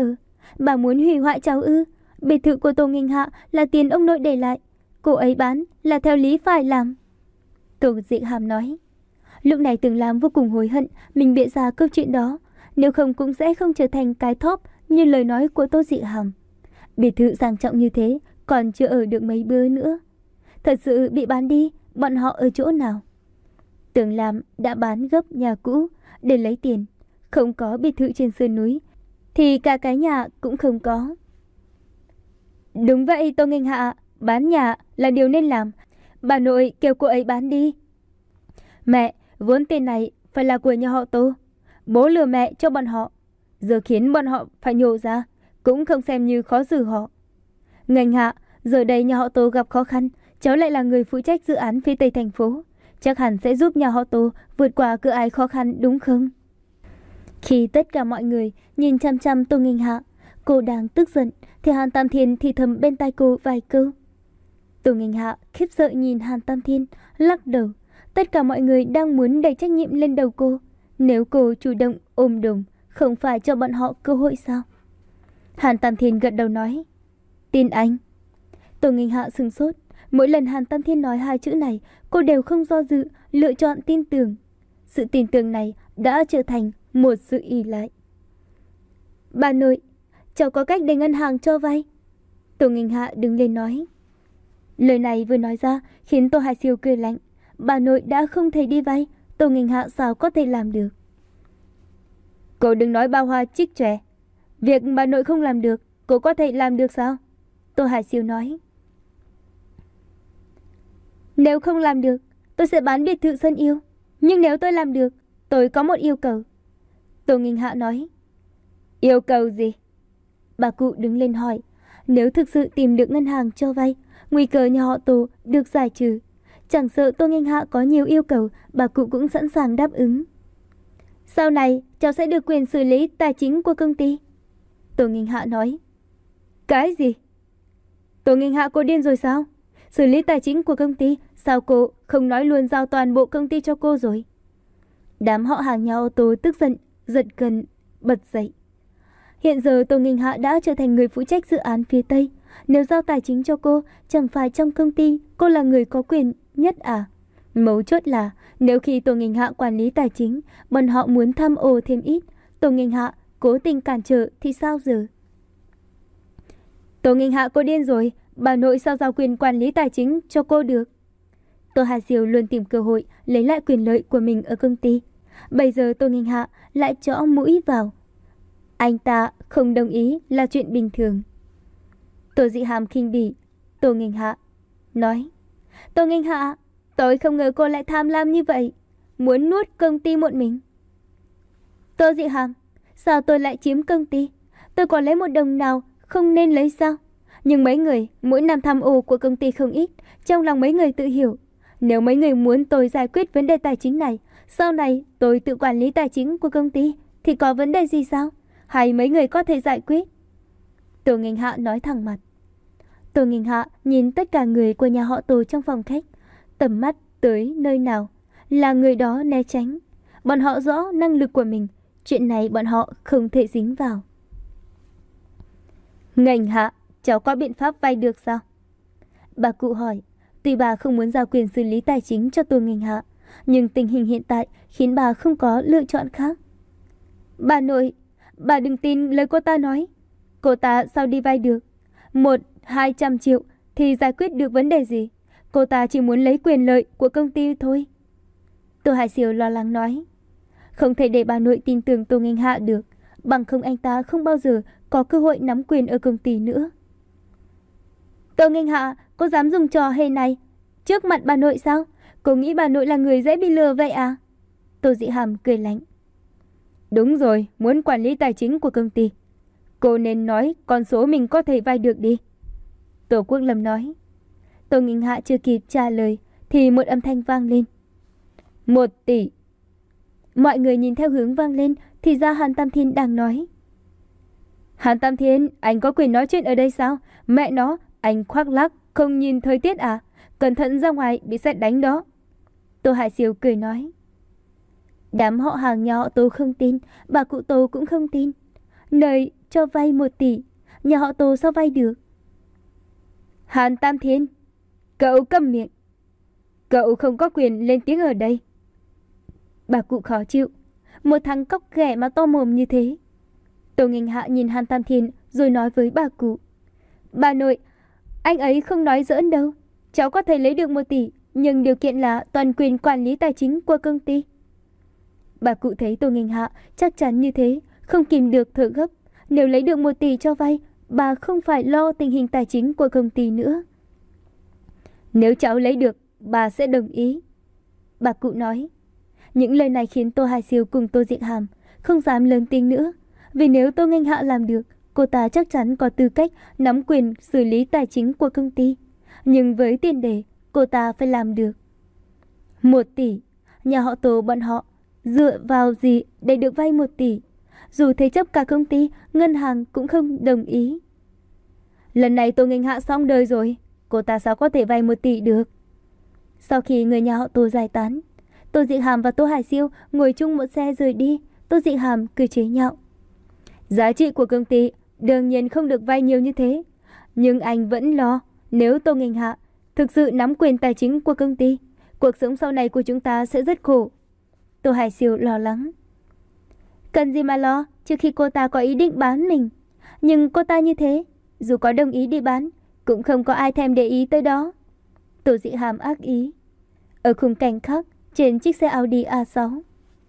Bà muốn hủy hoại cháu ư? Biệt thự của Tô Nghênh Hạ là tiền ông nội để lại, cô ấy bán là theo lý phải làm. Tô Dị Hàm nói. Lúc này Tưởng Lam vô cùng hối hận mình bịa ra câu chuyện đó, nếu không cũng sẽ không trở thành cái thóp như lời nói của Tô Dị Hàm. Biệt thự sang trọng như thế còn chưa ở được mấy bữa nữa. Thật sự bị bán đi, bọn họ ở chỗ nào? Tưởng Lam đã bán gấp nhà cũ để lấy tiền, không có biệt thự trên sườn núi thì cả cái nhà cũng không có. Đúng vậy Tô Nghênh Hạ, bán nhà là điều nên làm. Bà nội kêu cô ấy bán đi. Mẹ, vốn tiền này phải là của nhà họ Tô. Bố lừa mẹ cho bọn họ, giờ khiến bọn họ phải nhổ ra, cũng không xem như khó xử họ. Nghênh Hạ, giờ đây nhà họ Tô gặp khó khăn, cháu lại là người phụ trách dự án phía Tây thành phố, chắc hẳn sẽ giúp nhà họ Tô vượt qua cửa ải khó khăn đúng không? Khi tất cả mọi người nhìn chăm chăm Tô Nghênh Hạ, cô đang tức giận, thì Hàn Tam Thiên thì thầm bên tai cô vài câu. Tô Nghênh Hạ khiếp sợ nhìn Hàn Tam Thiên, lắc đầu. Tất cả mọi người đang muốn đẩy trách nhiệm lên đầu cô. Nếu cô chủ động ôm đồm, không phải cho bọn họ cơ hội sao? Hàn Tam Thiên gật đầu nói. Tin anh. Tô Nghênh Hạ sửng sốt. Mỗi lần Hàn Tam Thiên nói hai chữ này, cô đều không do dự, lựa chọn tin tưởng. Sự tin tưởng này đã trở thành một sự ỷ lại. Bà nội, cháu có cách để ngân hàng cho vay. Tô Nghênh Hạ đứng lên nói. Lời này vừa nói ra khiến Tô Hải Siêu cười lạnh. Bà nội đã không thể đi vay, Tô Nghênh Hạ sao có thể làm được? Cô đừng nói bao hoa trích trẻ. Việc bà nội không làm được, cô có thể làm được sao? Tô Hải Siêu nói. Nếu không làm được, tôi sẽ bán biệt thự Sơn Yêu. Nhưng nếu tôi làm được, tôi có một yêu cầu. Tô Nghênh Hạ nói. Yêu cầu gì? Bà cụ đứng lên hỏi. Nếu thực sự tìm được ngân hàng cho vay, nguy cơ nhà họ Tô được giải trừ. Chẳng sợ Tô Nghênh Hạ có nhiều yêu cầu, bà cụ cũng sẵn sàng đáp ứng. Sau này, cháu sẽ được quyền xử lý tài chính của công ty. Tô Nghênh Hạ nói. Cái gì? Tô Nghênh Hạ, cô điên rồi sao? Xử lý tài chính của công ty, sao cô không nói luôn giao toàn bộ công ty cho cô rồi? Đám họ hàng nhà ô tô tức giận, giật gần, bật dậy. Hiện giờ Tô Nghênh Hạ đã trở thành người phụ trách dự án phía Tây. Nếu giao tài chính cho cô, chẳng phải trong công ty cô là người có quyền nhất à? Mấu chốt là nếu khi Tô Nghênh Hạ quản lý tài chính, bọn họ muốn tham ô thêm ít, Tô Nghênh Hạ cố tình cản trở thì sao giờ? Tô Nghênh Hạ, cô điên rồi, bà nội sao giao quyền quản lý tài chính cho cô được? Tô Hà Diều luôn tìm cơ hội lấy lại quyền lợi của mình ở công ty. Bây giờ Tô Nghênh Hạ lại chõ mũi vào. Anh ta không đồng ý là chuyện bình thường. Tô Dị Hàm khinh bỉ Tô Nghênh Hạ, nói. Tô Nghênh Hạ, tôi không ngờ cô lại tham lam như vậy, muốn nuốt công ty một mình. Tô Dị Hàm, sao tôi lại chiếm công ty? Tôi có lấy một đồng nào không nên lấy sao? Nhưng mấy người mỗi năm tham ô của công ty không ít, trong lòng mấy người tự hiểu. Nếu mấy người muốn tôi giải quyết vấn đề tài chính này, sau này tôi tự quản lý tài chính của công ty, thì có vấn đề gì sao? Hay mấy người có thể giải quyết? Tô Nghênh Hạ nói thẳng mặt. Tô Nghênh Hạ nhìn tất cả người của nhà họ Tô trong phòng khách, tầm mắt tới nơi nào là người đó né tránh. Bọn họ rõ năng lực của mình, chuyện này bọn họ không thể dính vào. Nghênh Hạ, cháu có biện pháp vay được sao? Bà cụ hỏi. Tuy bà không muốn giao quyền xử lý tài chính cho Tô Nghênh Hạ, nhưng tình hình hiện tại khiến bà không có lựa chọn khác. Bà nội, bà đừng tin lời cô ta nói. Cô ta sao đi vay được? Một, hai trăm triệu thì giải quyết được vấn đề gì? Cô ta chỉ muốn lấy quyền lợi của công ty thôi. Tô Hải Siêu lo lắng nói. Không thể để bà nội tin tưởng Tô Nghênh Hạ được, bằng không anh ta không bao giờ có cơ hội nắm quyền ở công ty nữa. Tô Nghênh Hạ, cô dám dùng trò hề này trước mặt bà nội sao? Cô nghĩ bà nội là người dễ bị lừa vậy à? Tô Dị Hàm cười lạnh. Đúng rồi, muốn quản lý tài chính của công ty, cô nên nói con số mình có thể vay được đi. Tô Quốc Lâm nói. Tô Nghênh Hạ chưa kịp trả lời thì một âm thanh vang lên. Một tỷ. Mọi người nhìn theo hướng vang lên thì ra Hàn Tam Thiên đang nói. Hàn Tam Thiên, anh có quyền nói chuyện ở đây sao? Mẹ nó, anh khoác lác không nhìn thời tiết à? Cẩn thận ra ngoài bị sét đánh đó. Tô Hải Siêu cười nói. Đám họ hàng nhà họ Tô không tin, bà cụ Tô cũng không tin. Nơi cho vay một tỷ, nhà họ Tô sao vay được? Hàn Tam Thiên, cậu câm miệng. Cậu không có quyền lên tiếng ở đây. Bà cụ khó chịu. Một thằng cóc ghẻ mà to mồm như thế. Tô Nghênh Hạ nhìn Hàn Tam Thiên rồi nói với bà cụ. Bà nội, anh ấy không nói giỡn đâu. Cháu có thể lấy được một tỷ, nhưng điều kiện là toàn quyền quản lý tài chính của công ty. Bà cụ thấy Tô Nghênh Hạ chắc chắn như thế, không kìm được thở gấp. Nếu lấy được một tỷ cho vay, bà không phải lo tình hình tài chính của công ty nữa. Nếu cháu lấy được, bà sẽ đồng ý, bà cụ nói. Những lời này khiến Tô Hải Siêu cùng Tô Diện Hàm không dám lớn tiếng nữa. Vì nếu Tô Nghênh Hạ làm được, cô ta chắc chắn có tư cách nắm quyền xử lý tài chính của công ty. Nhưng với tiền đề, cô ta phải làm được. Một tỷ, nhà họ Tô bọn họ dựa vào gì để được vay một tỷ? Dù thế chấp cả công ty, ngân hàng cũng không đồng ý. Lần này Tô Nghênh Hạ xong đời rồi, cô ta sao có thể vay một tỷ được? Sau khi người nhà họ Tô giải tán, Tô Dị Hàm và Tô Hải Siêu ngồi chung một xe rời đi. Tô Dị Hàm cười chế nhạo. Giá trị của công ty đương nhiên không được vay nhiều như thế, nhưng anh vẫn lo nếu Tô Nghênh Hạ thực sự nắm quyền tài chính của công ty, cuộc sống sau này của chúng ta sẽ rất khổ. Tô Hải Siêu lo lắng. Cần gì mà lo, trước khi cô ta có ý định bán mình. Nhưng cô ta như thế, dù có đồng ý đi bán, cũng không có ai thèm để ý tới đó. Tô Dị Hàm ác ý. Ở khung cảnh khác, trên chiếc xe Audi A sáu,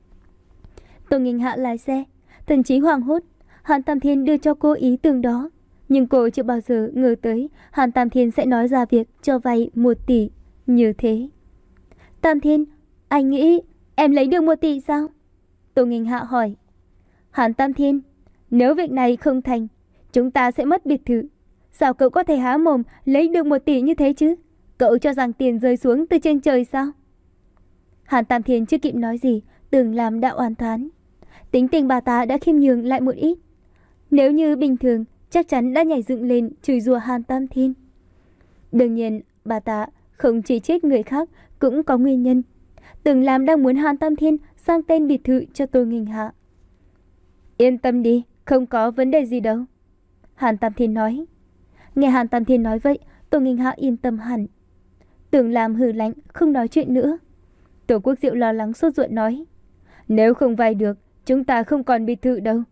Tô Nghênh Hạ lái xe, thần trí hoảng hốt. Hàn Tam Thiên đưa cho cô ý tưởng đó, nhưng cô chưa bao giờ ngờ tới Hàn Tam Thiên sẽ nói ra việc cho vay một tỷ như thế. Tam Thiên, anh nghĩ em lấy được một tỷ sao? Tô Nghênh Hạ hỏi. Hàn Tam Thiên, nếu việc này không thành, chúng ta sẽ mất biệt thự. Sao cậu có thể há mồm lấy được một tỷ như thế chứ? Cậu cho rằng tiền rơi xuống từ trên trời sao? Hàn Tam Thiên chưa kịp nói gì, Tường Lam đã oán thán. Tính tình bà ta đã khiêm nhường lại một ít. Nếu như bình thường, chắc chắn đã nhảy dựng lên chửi rủa Hàn Tam Thiên. Đương nhiên, bà ta không chỉ trích người khác cũng có nguyên nhân. Tường Lam đang muốn Hàn Tam Thiên sang tên biệt thự cho Tô Nghênh Hạ. Yên tâm đi, không có vấn đề gì đâu, Hàn Tam Thiên nói. Nghe Hàn Tam Thiên nói vậy, Tô Nghênh Hạ yên tâm hẳn. Tường Lam hừ lạnh, không nói chuyện nữa. Tô Quốc Diệu lo lắng sốt ruột nói. Nếu không vay được, chúng ta không còn biệt thự đâu.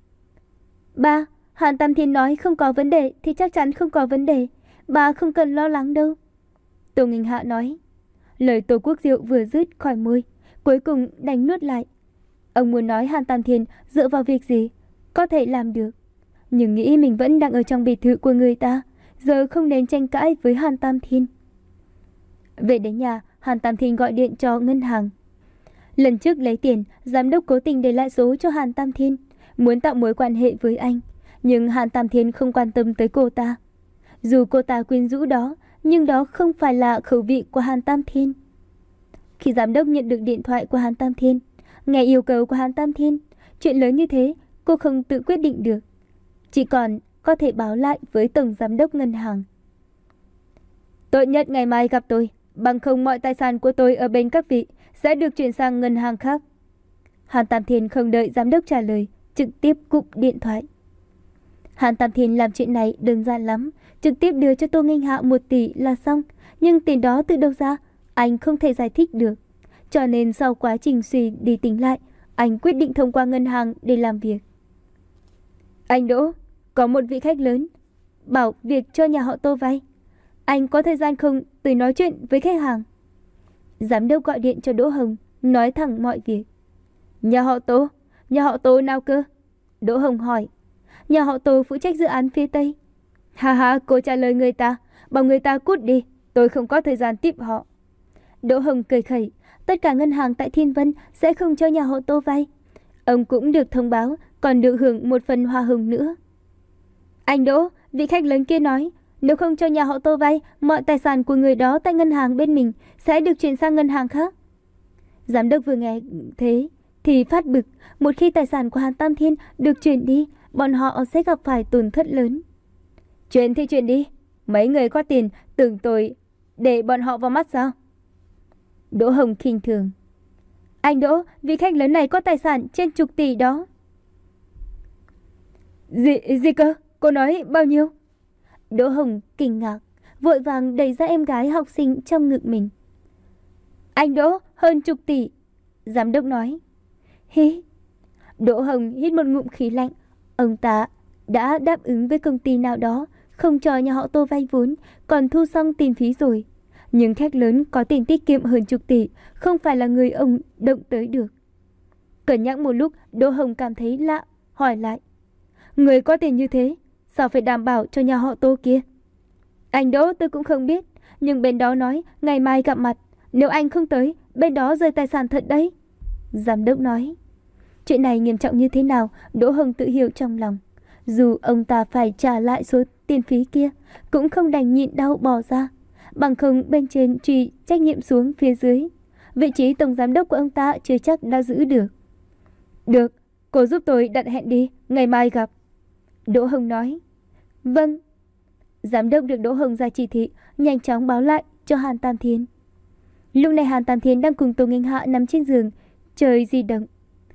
Ba, Hàn Tam Thiên nói không có vấn đề thì chắc chắn không có vấn đề. Ba không cần lo lắng đâu, Tô Nghênh Hạ nói. Lời Tô Quốc Diệu vừa dứt khỏi môi, cuối cùng đành nuốt lại. Ông muốn nói Hàn Tam Thiên dựa vào việc gì có thể làm được, nhưng nghĩ mình vẫn đang ở trong biệt thự của người ta, giờ không nên tranh cãi với Hàn Tam Thiên. Về đến nhà, Hàn Tam Thiên gọi điện cho ngân hàng. Lần trước lấy tiền, giám đốc cố tình để lại số cho Hàn Tam Thiên, muốn tạo mối quan hệ với anh, nhưng Hàn Tam Thiên không quan tâm tới cô ta. Dù cô ta quyến rũ đó, nhưng đó không phải là khẩu vị của Hàn Tam Thiên. Khi giám đốc nhận được điện thoại của Hàn Tam Thiên, nghe yêu cầu của Hàn Tam Thiên, chuyện lớn như thế cô không tự quyết định được, chỉ còn có thể báo lại với tổng giám đốc ngân hàng. Tốt nhất ngày mai gặp tôi, bằng không mọi tài sản của tôi ở bên các vị sẽ được chuyển sang ngân hàng khác. Hàn Tam Thiên không đợi giám đốc trả lời, trực tiếp cúp điện thoại. Hàn Tam Thiên làm chuyện này đơn giản lắm, trực tiếp đưa cho Tô Nghênh Hạ một tỷ là xong. Nhưng tiền đó từ đâu ra, anh không thể giải thích được. Cho nên sau quá trình suy đi tính lại, anh quyết định thông qua ngân hàng để làm việc. Anh Đỗ, có một vị khách lớn bảo việc cho nhà họ Tô vay. Anh có thời gian không tới nói chuyện với khách hàng? Giám đốc gọi điện cho Đỗ Hồng, nói thẳng mọi việc. Nhà họ Tô? Nhà họ Tô nào cơ? Đỗ Hồng hỏi. Nhà họ Tô phụ trách dự án phía Tây. Ha ha, cô trả lời người ta, bảo người ta cút đi, tôi không có thời gian tiếp họ. Đỗ Hồng cười khẩy, tất cả ngân hàng tại Thiên Vân sẽ không cho nhà họ Tô vay. Ông cũng được thông báo, còn được hưởng một phần hoa hồng nữa. Anh Đỗ, vị khách lớn kia nói, nếu không cho nhà họ Tô vay, mọi tài sản của người đó tại ngân hàng bên mình sẽ được chuyển sang ngân hàng khác. Giám đốc vừa nghe thế thì phát bực, một khi tài sản của Hàn Tam Thiên được chuyển đi, bọn họ sẽ gặp phải tổn thất lớn. Chuyển thì chuyển đi, mấy người có tiền tưởng tôi để bọn họ vào mắt sao? Đỗ Hồng khinh thường. Anh Đỗ, vị khách lớn này có tài sản trên chục tỷ đó. Gì, gì cơ? Cô nói bao nhiêu? Đỗ Hồng kinh ngạc, vội vàng đẩy ra em gái học sinh trong ngực mình. Anh Đỗ, hơn chục tỷ. Giám đốc nói. Hí. Đỗ Hồng hít một ngụm khí lạnh. Ông ta đã đáp ứng với công ty nào đó, không cho nhà họ Tô vay vốn, còn thu xong tiền phí rồi. Nhưng khách lớn có tiền tiết kiệm hơn chục tỷ, không phải là người ông động tới được. Cân nhắc một lúc, Đỗ Hồng cảm thấy lạ, hỏi lại. Người có tiền như thế, sao phải đảm bảo cho nhà họ Tô kia? Anh Đỗ, tôi cũng không biết, nhưng bên đó nói ngày mai gặp mặt. Nếu anh không tới, bên đó rơi tài sản thật đấy. Giám đốc nói. Chuyện này nghiêm trọng như thế nào, Đỗ Hồng tự hiểu trong lòng. Dù ông ta phải trả lại số tiền phí kia, cũng không đành nhịn đau bỏ ra. Bằng không bên trên truy trách nhiệm xuống phía dưới, vị trí tổng giám đốc của ông ta chưa chắc đã giữ được. Được, cô giúp tôi đặt hẹn đi, ngày mai gặp. Đỗ Hồng nói. Vâng. Giám đốc được Đỗ Hồng ra chỉ thị, nhanh chóng báo lại cho Hàn Tam Thiên. Lúc này Hàn Tam Thiên đang cùng Tô Nghênh Hạ nằm trên giường, trời di động.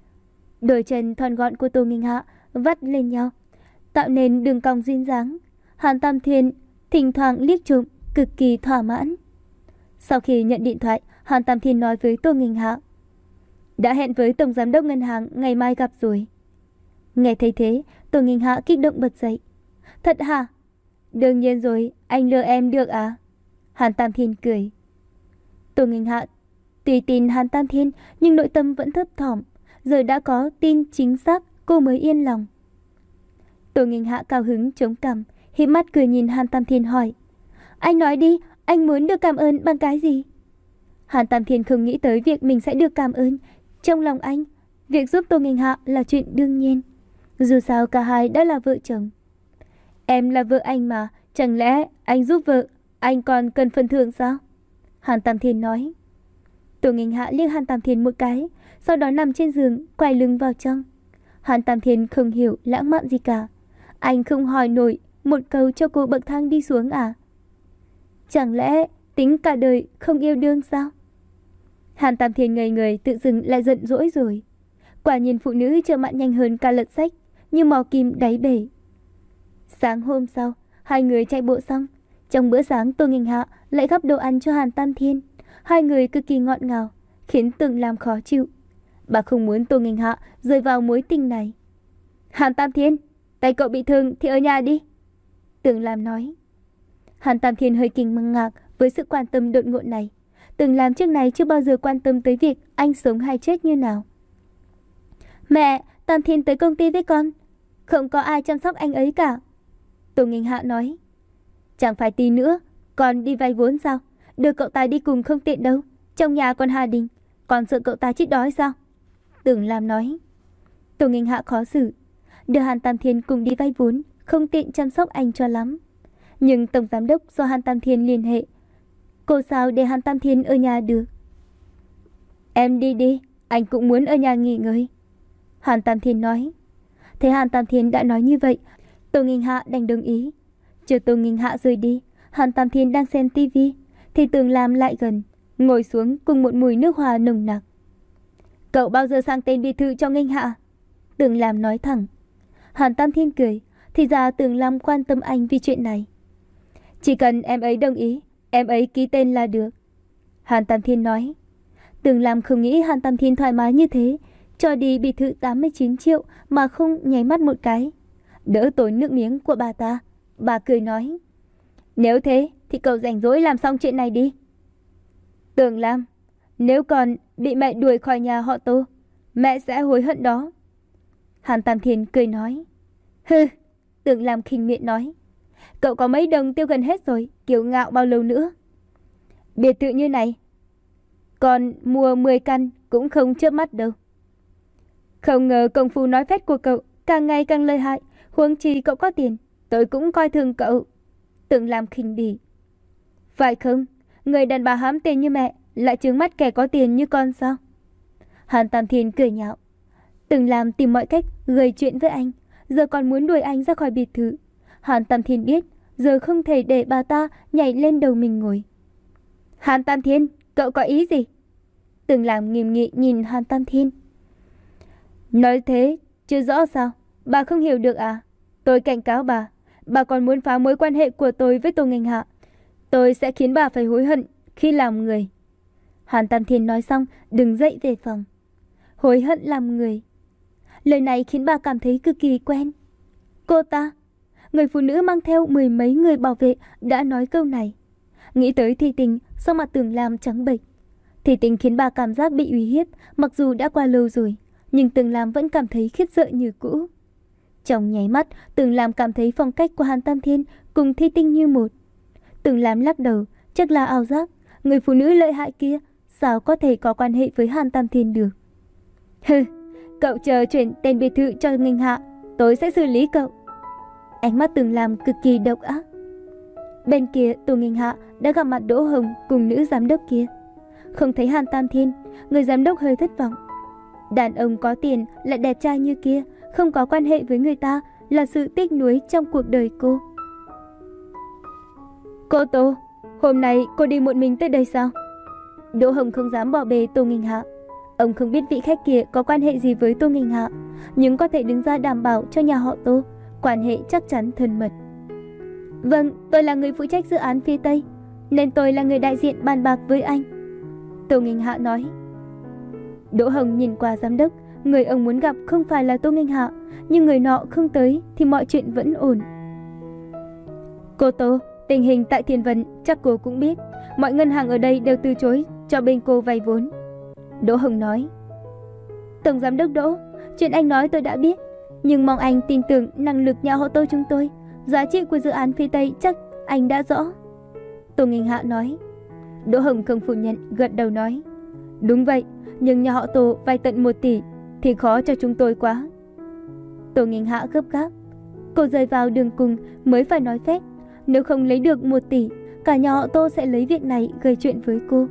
Đôi chân thon gọn của Tô Nghênh Hạ vắt lên nhau, tạo nên đường cong duyên dáng. Hàn Tam Thiên thỉnh thoảng liếc trộm, cực kỳ thỏa mãn. Sau khi nhận điện thoại, Hàn Tam Thiên nói với Tô Nghênh Hạ. Đã hẹn với tổng giám đốc ngân hàng ngày mai gặp rồi. Nghe thấy thế, Tô Nghênh Hạ kích động bật dậy. Thật hả? Đương nhiên rồi, anh lừa em được à? Hàn Tam Thiên cười. Tô Nghênh Hạ tùy tin Hàn Tam Thiên, nhưng nội tâm vẫn thấp thỏm. Giờ đã có tin chính xác, cô mới yên lòng. Tô Nghênh Hạ cao hứng chống cằm, híp mắt cười nhìn Hàn Tam Thiên hỏi. Anh nói đi, anh muốn được cảm ơn bằng cái gì? Hàn Tam Thiên không nghĩ tới việc mình sẽ được cảm ơn. Trong lòng anh, việc giúp Tô Nghênh Hạ là chuyện đương nhiên. Dù sao cả hai đã là vợ chồng. Em là vợ anh mà, chẳng lẽ anh giúp vợ, anh còn cần phần thưởng sao? Hàn Tam Thiên nói. Tô Nghênh Hạ liếc Hàn Tam Thiên một cái, sau đó nằm trên giường, quay lưng vào trong. Hàn Tam Thiên không hiểu lãng mạn gì cả. Anh không hỏi nổi một câu cho cô bậc thang đi xuống à? Chẳng lẽ tính cả đời không yêu đương sao? Hàn Tam Thiên ngây người tự dưng lại giận dỗi rồi. Quả nhiên phụ nữ trở mặt nhanh hơn cả lật sách, như mò kim đáy bể. Sáng hôm sau, hai người chạy bộ xong. Trong bữa sáng, Tô Nghênh Hạ lại gắp đồ ăn cho Hàn Tam Thiên. Hai người cực kỳ ngọt ngào, khiến Tưởng Lam khó chịu. Bà không muốn Tô Nghênh Hạ rơi vào mối tình này. Hàn Tam Thiên, tay cậu bị thương thì ở nhà đi. Tưởng Lam nói. Hàn Tam Thiên hơi kinh ngạc với sự quan tâm đột ngột này. Tưởng Lam trước này chưa bao giờ quan tâm tới việc anh sống hay chết như nào. Mẹ, Tam Thiên tới công ty với con. Không có ai chăm sóc anh ấy cả. Tô Nghênh Hạ nói. Chẳng phải tí nữa, con đi vay vốn sao? Đưa cậu ta đi cùng không tiện đâu. Trong nhà còn Hà Đình, còn sợ cậu ta chết đói sao? Tưởng Lam nói. Tô Nghênh Hạ khó xử. Đưa Hàn Tam Thiên cùng đi vay vốn, không tiện chăm sóc anh cho lắm. Nhưng tổng giám đốc do Hàn Tam Thiên liên hệ, cô sao để Hàn Tam Thiên ở nhà được? Em đi đi, anh cũng muốn ở nhà nghỉ ngơi. Hàn Tam Thiên nói. Thế Hàn Tam Thiên đã nói như vậy, Tô Nghênh Hạ đành đồng ý. Chờ Tô Nghênh Hạ rời đi, Hàn Tam Thiên đang xem tivi, thì Tưởng Lam lại gần, ngồi xuống cùng một mùi nước hoa nồng nặc. Cậu bao giờ sang tên biệt thự cho Nghênh Hạ? Tưởng Lam nói thẳng. Hàn Tam Thiên cười, thì ra Tưởng Lam quan tâm anh vì chuyện này. Chỉ cần em ấy đồng ý, em ấy ký tên là được. Hàn Tam Thiên nói. Tưởng Lam không nghĩ Hàn Tam Thiên thoải mái như thế, cho đi biệt thự tám mươi chín triệu mà không nháy mắt một cái. Đỡ tốn nước miếng của bà ta. Bà cười nói. Nếu thế thì cậu rảnh rỗi làm xong chuyện này đi. Tưởng Lam, nếu còn bị mẹ đuổi khỏi nhà họ Tô, mẹ sẽ hối hận đó. Hàn Tam Thiên cười nói. Hừ, Tưởng Lam khinh miệng nói. Cậu có mấy đồng tiêu gần hết rồi, kiêu ngạo bao lâu nữa. Biệt thự như này, còn mua mười căn cũng không chớp mắt đâu. Không ngờ công phu nói phét của cậu càng ngày càng lợi hại, huống chi cậu có tiền, tôi cũng coi thường cậu. Tưởng Lam khinh bỉ. Phải không? Người đàn bà hám tiền như mẹ lại trướng mắt kẻ có tiền như con sao? Hàn Tam Thiên cười nhạo. Tưởng Lam tìm mọi cách gây chuyện với anh, giờ còn muốn đuổi anh ra khỏi biệt thự. Hàn Tam Thiên biết giờ không thể để bà ta nhảy lên đầu mình ngồi. Hàn Tam Thiên, cậu có ý gì? Tưởng Lam nghiêm nghị nhìn Hàn Tam Thiên. Nói thế chưa rõ sao? Bà không hiểu được à? Tôi cảnh cáo bà, bà còn muốn phá mối quan hệ của tôi với Tô Nghênh Hạ. Tôi sẽ khiến bà phải hối hận khi làm người. Hàn Tam Thiên nói xong đứng dậy về phòng. Hối hận làm người. Lời này khiến bà cảm thấy cực kỳ quen. Cô ta, người phụ nữ mang theo mười mấy người bảo vệ, đã nói câu này. Nghĩ tới Thi Tình, sắc mặt Tưởng Lam trắng bệch. Thi Tình khiến bà cảm giác bị uy hiếp, mặc dù đã qua lâu rồi, nhưng Tưởng Lam vẫn cảm thấy khiếp sợ như cũ. Trong nháy mắt, Tưởng Lam cảm thấy phong cách của Hàn Tam Thiên cùng Thi Tinh như một. Tưởng Lam lắc đầu, chắc là ảo giác, người phụ nữ lợi hại kia sao có thể có quan hệ với Hàn Tam Thiên được. Hừ, cậu chờ chuyển tên biệt thự cho Nghênh Hạ, tôi sẽ xử lý cậu. Ánh mắt Tưởng Lam cực kỳ độc ác. Bên kia, Tô Nghênh Hạ đã gặp mặt Đỗ Hồng cùng nữ giám đốc kia. Không thấy Hàn Tam Thiên, người giám đốc hơi thất vọng. Đàn ông có tiền lại đẹp trai như kia, không có quan hệ với người ta là sự tiếc nuối trong cuộc đời cô. Cô Tô, hôm nay cô đi một mình tới đây sao? Đỗ Hồng không dám bỏ bê Tô Nghênh Hạ. Ông không biết vị khách kia có quan hệ gì với Tô Nghênh Hạ, nhưng có thể đứng ra đảm bảo cho nhà họ Tô quan hệ chắc chắn thân mật. Vâng, tôi là người phụ trách dự án phía Tây, nên tôi là người đại diện bàn bạc với anh. Tô Nghênh Hạ nói. Đỗ Hồng nhìn qua giám đốc, người ông muốn gặp không phải là Tô Nghênh Hạ, nhưng người nọ không tới thì mọi chuyện vẫn ổn. Cô Tô, tình hình tại Thiên Vân chắc cô cũng biết, mọi ngân hàng ở đây đều từ chối cho bên cô vay vốn. Đỗ Hồng nói. Tổng giám đốc Đỗ, chuyện anh nói tôi đã biết, nhưng mong anh tin tưởng năng lực nhà họ Tô chúng tôi. Giá trị của dự án phía Tây chắc anh đã rõ. Tô Nghênh Hạ nói. Đỗ Hồng không phủ nhận, gật đầu nói. Đúng vậy, nhưng nhà họ Tô vay tận một tỷ thì khó cho chúng tôi quá. Tô Nghênh Hạ gấp gáp. Cô rơi vào đường cùng mới phải nói phép. Nếu không lấy được một tỷ, cả nhà họ Tô sẽ lấy việc này gây chuyện với cô.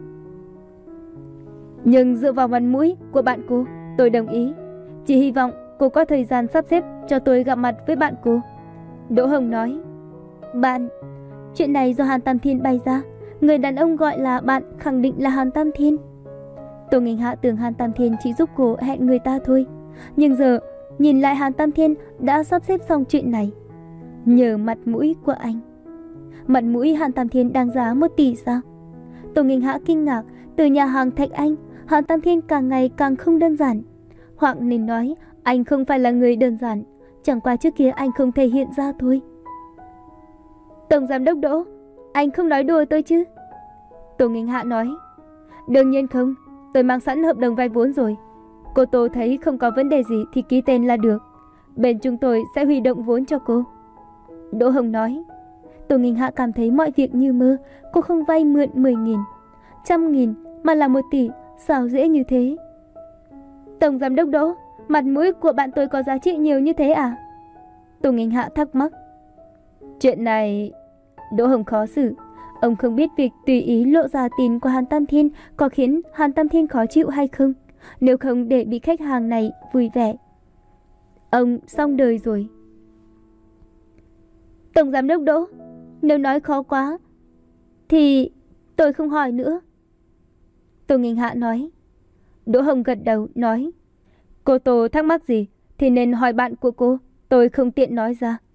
Nhưng dựa vào mặt mũi của bạn cô, tôi đồng ý. Chỉ hy vọng cô có thời gian sắp xếp cho tôi gặp mặt với bạn cô. Đỗ Hồng nói. Bạn? Chuyện này do Hàn Tam Thiên bày ra. Người đàn ông gọi là bạn khẳng định là Hàn Tam Thiên. Tô Nghênh Hạ tưởng Hàn Tam Thiên chỉ giúp cô hẹn người ta thôi, nhưng giờ nhìn lại Hàn Tam Thiên đã sắp xếp xong chuyện này nhờ mặt mũi của anh. Mặt mũi Hàn Tam Thiên đáng giá một tỷ sao? Tô Nghênh Hạ kinh ngạc. Từ nhà hàng Thạch Anh, Hàn Tam Thiên càng ngày càng không đơn giản. Hoặc nên nói anh không phải là người đơn giản, chẳng qua trước kia anh không thể hiện ra thôi. Tổng giám đốc Đỗ, anh không nói đùa tôi chứ? Tô Nghênh Hạ nói. Đương nhiên không, tôi mang sẵn hợp đồng vay vốn rồi. Cô Tô thấy không có vấn đề gì thì ký tên là được. Bên chúng tôi sẽ huy động vốn cho cô. Đỗ Hồng nói. Tô Nghênh Hạ cảm thấy mọi việc như mơ. Cô không vay mượn mười nghìn, trăm nghìn mà là một tỷ, sao dễ như thế? Tổng giám đốc Đỗ, mặt mũi của bạn tôi có giá trị nhiều như thế à? Tô Nghênh Hạ thắc mắc. Chuyện này... Đỗ Hồng khó xử. Ông không biết việc tùy ý lộ ra tin của Hàn Tam Thiên có khiến Hàn Tam Thiên khó chịu hay không, nếu không để bị khách hàng này vui vẻ. Ông xong đời rồi. Tổng giám đốc Đỗ, nếu nói khó quá thì tôi không hỏi nữa. Tô Nghênh Hạ nói. Đỗ Hồng gật đầu nói. Cô Tô thắc mắc gì thì nên hỏi bạn của cô, tôi không tiện nói ra.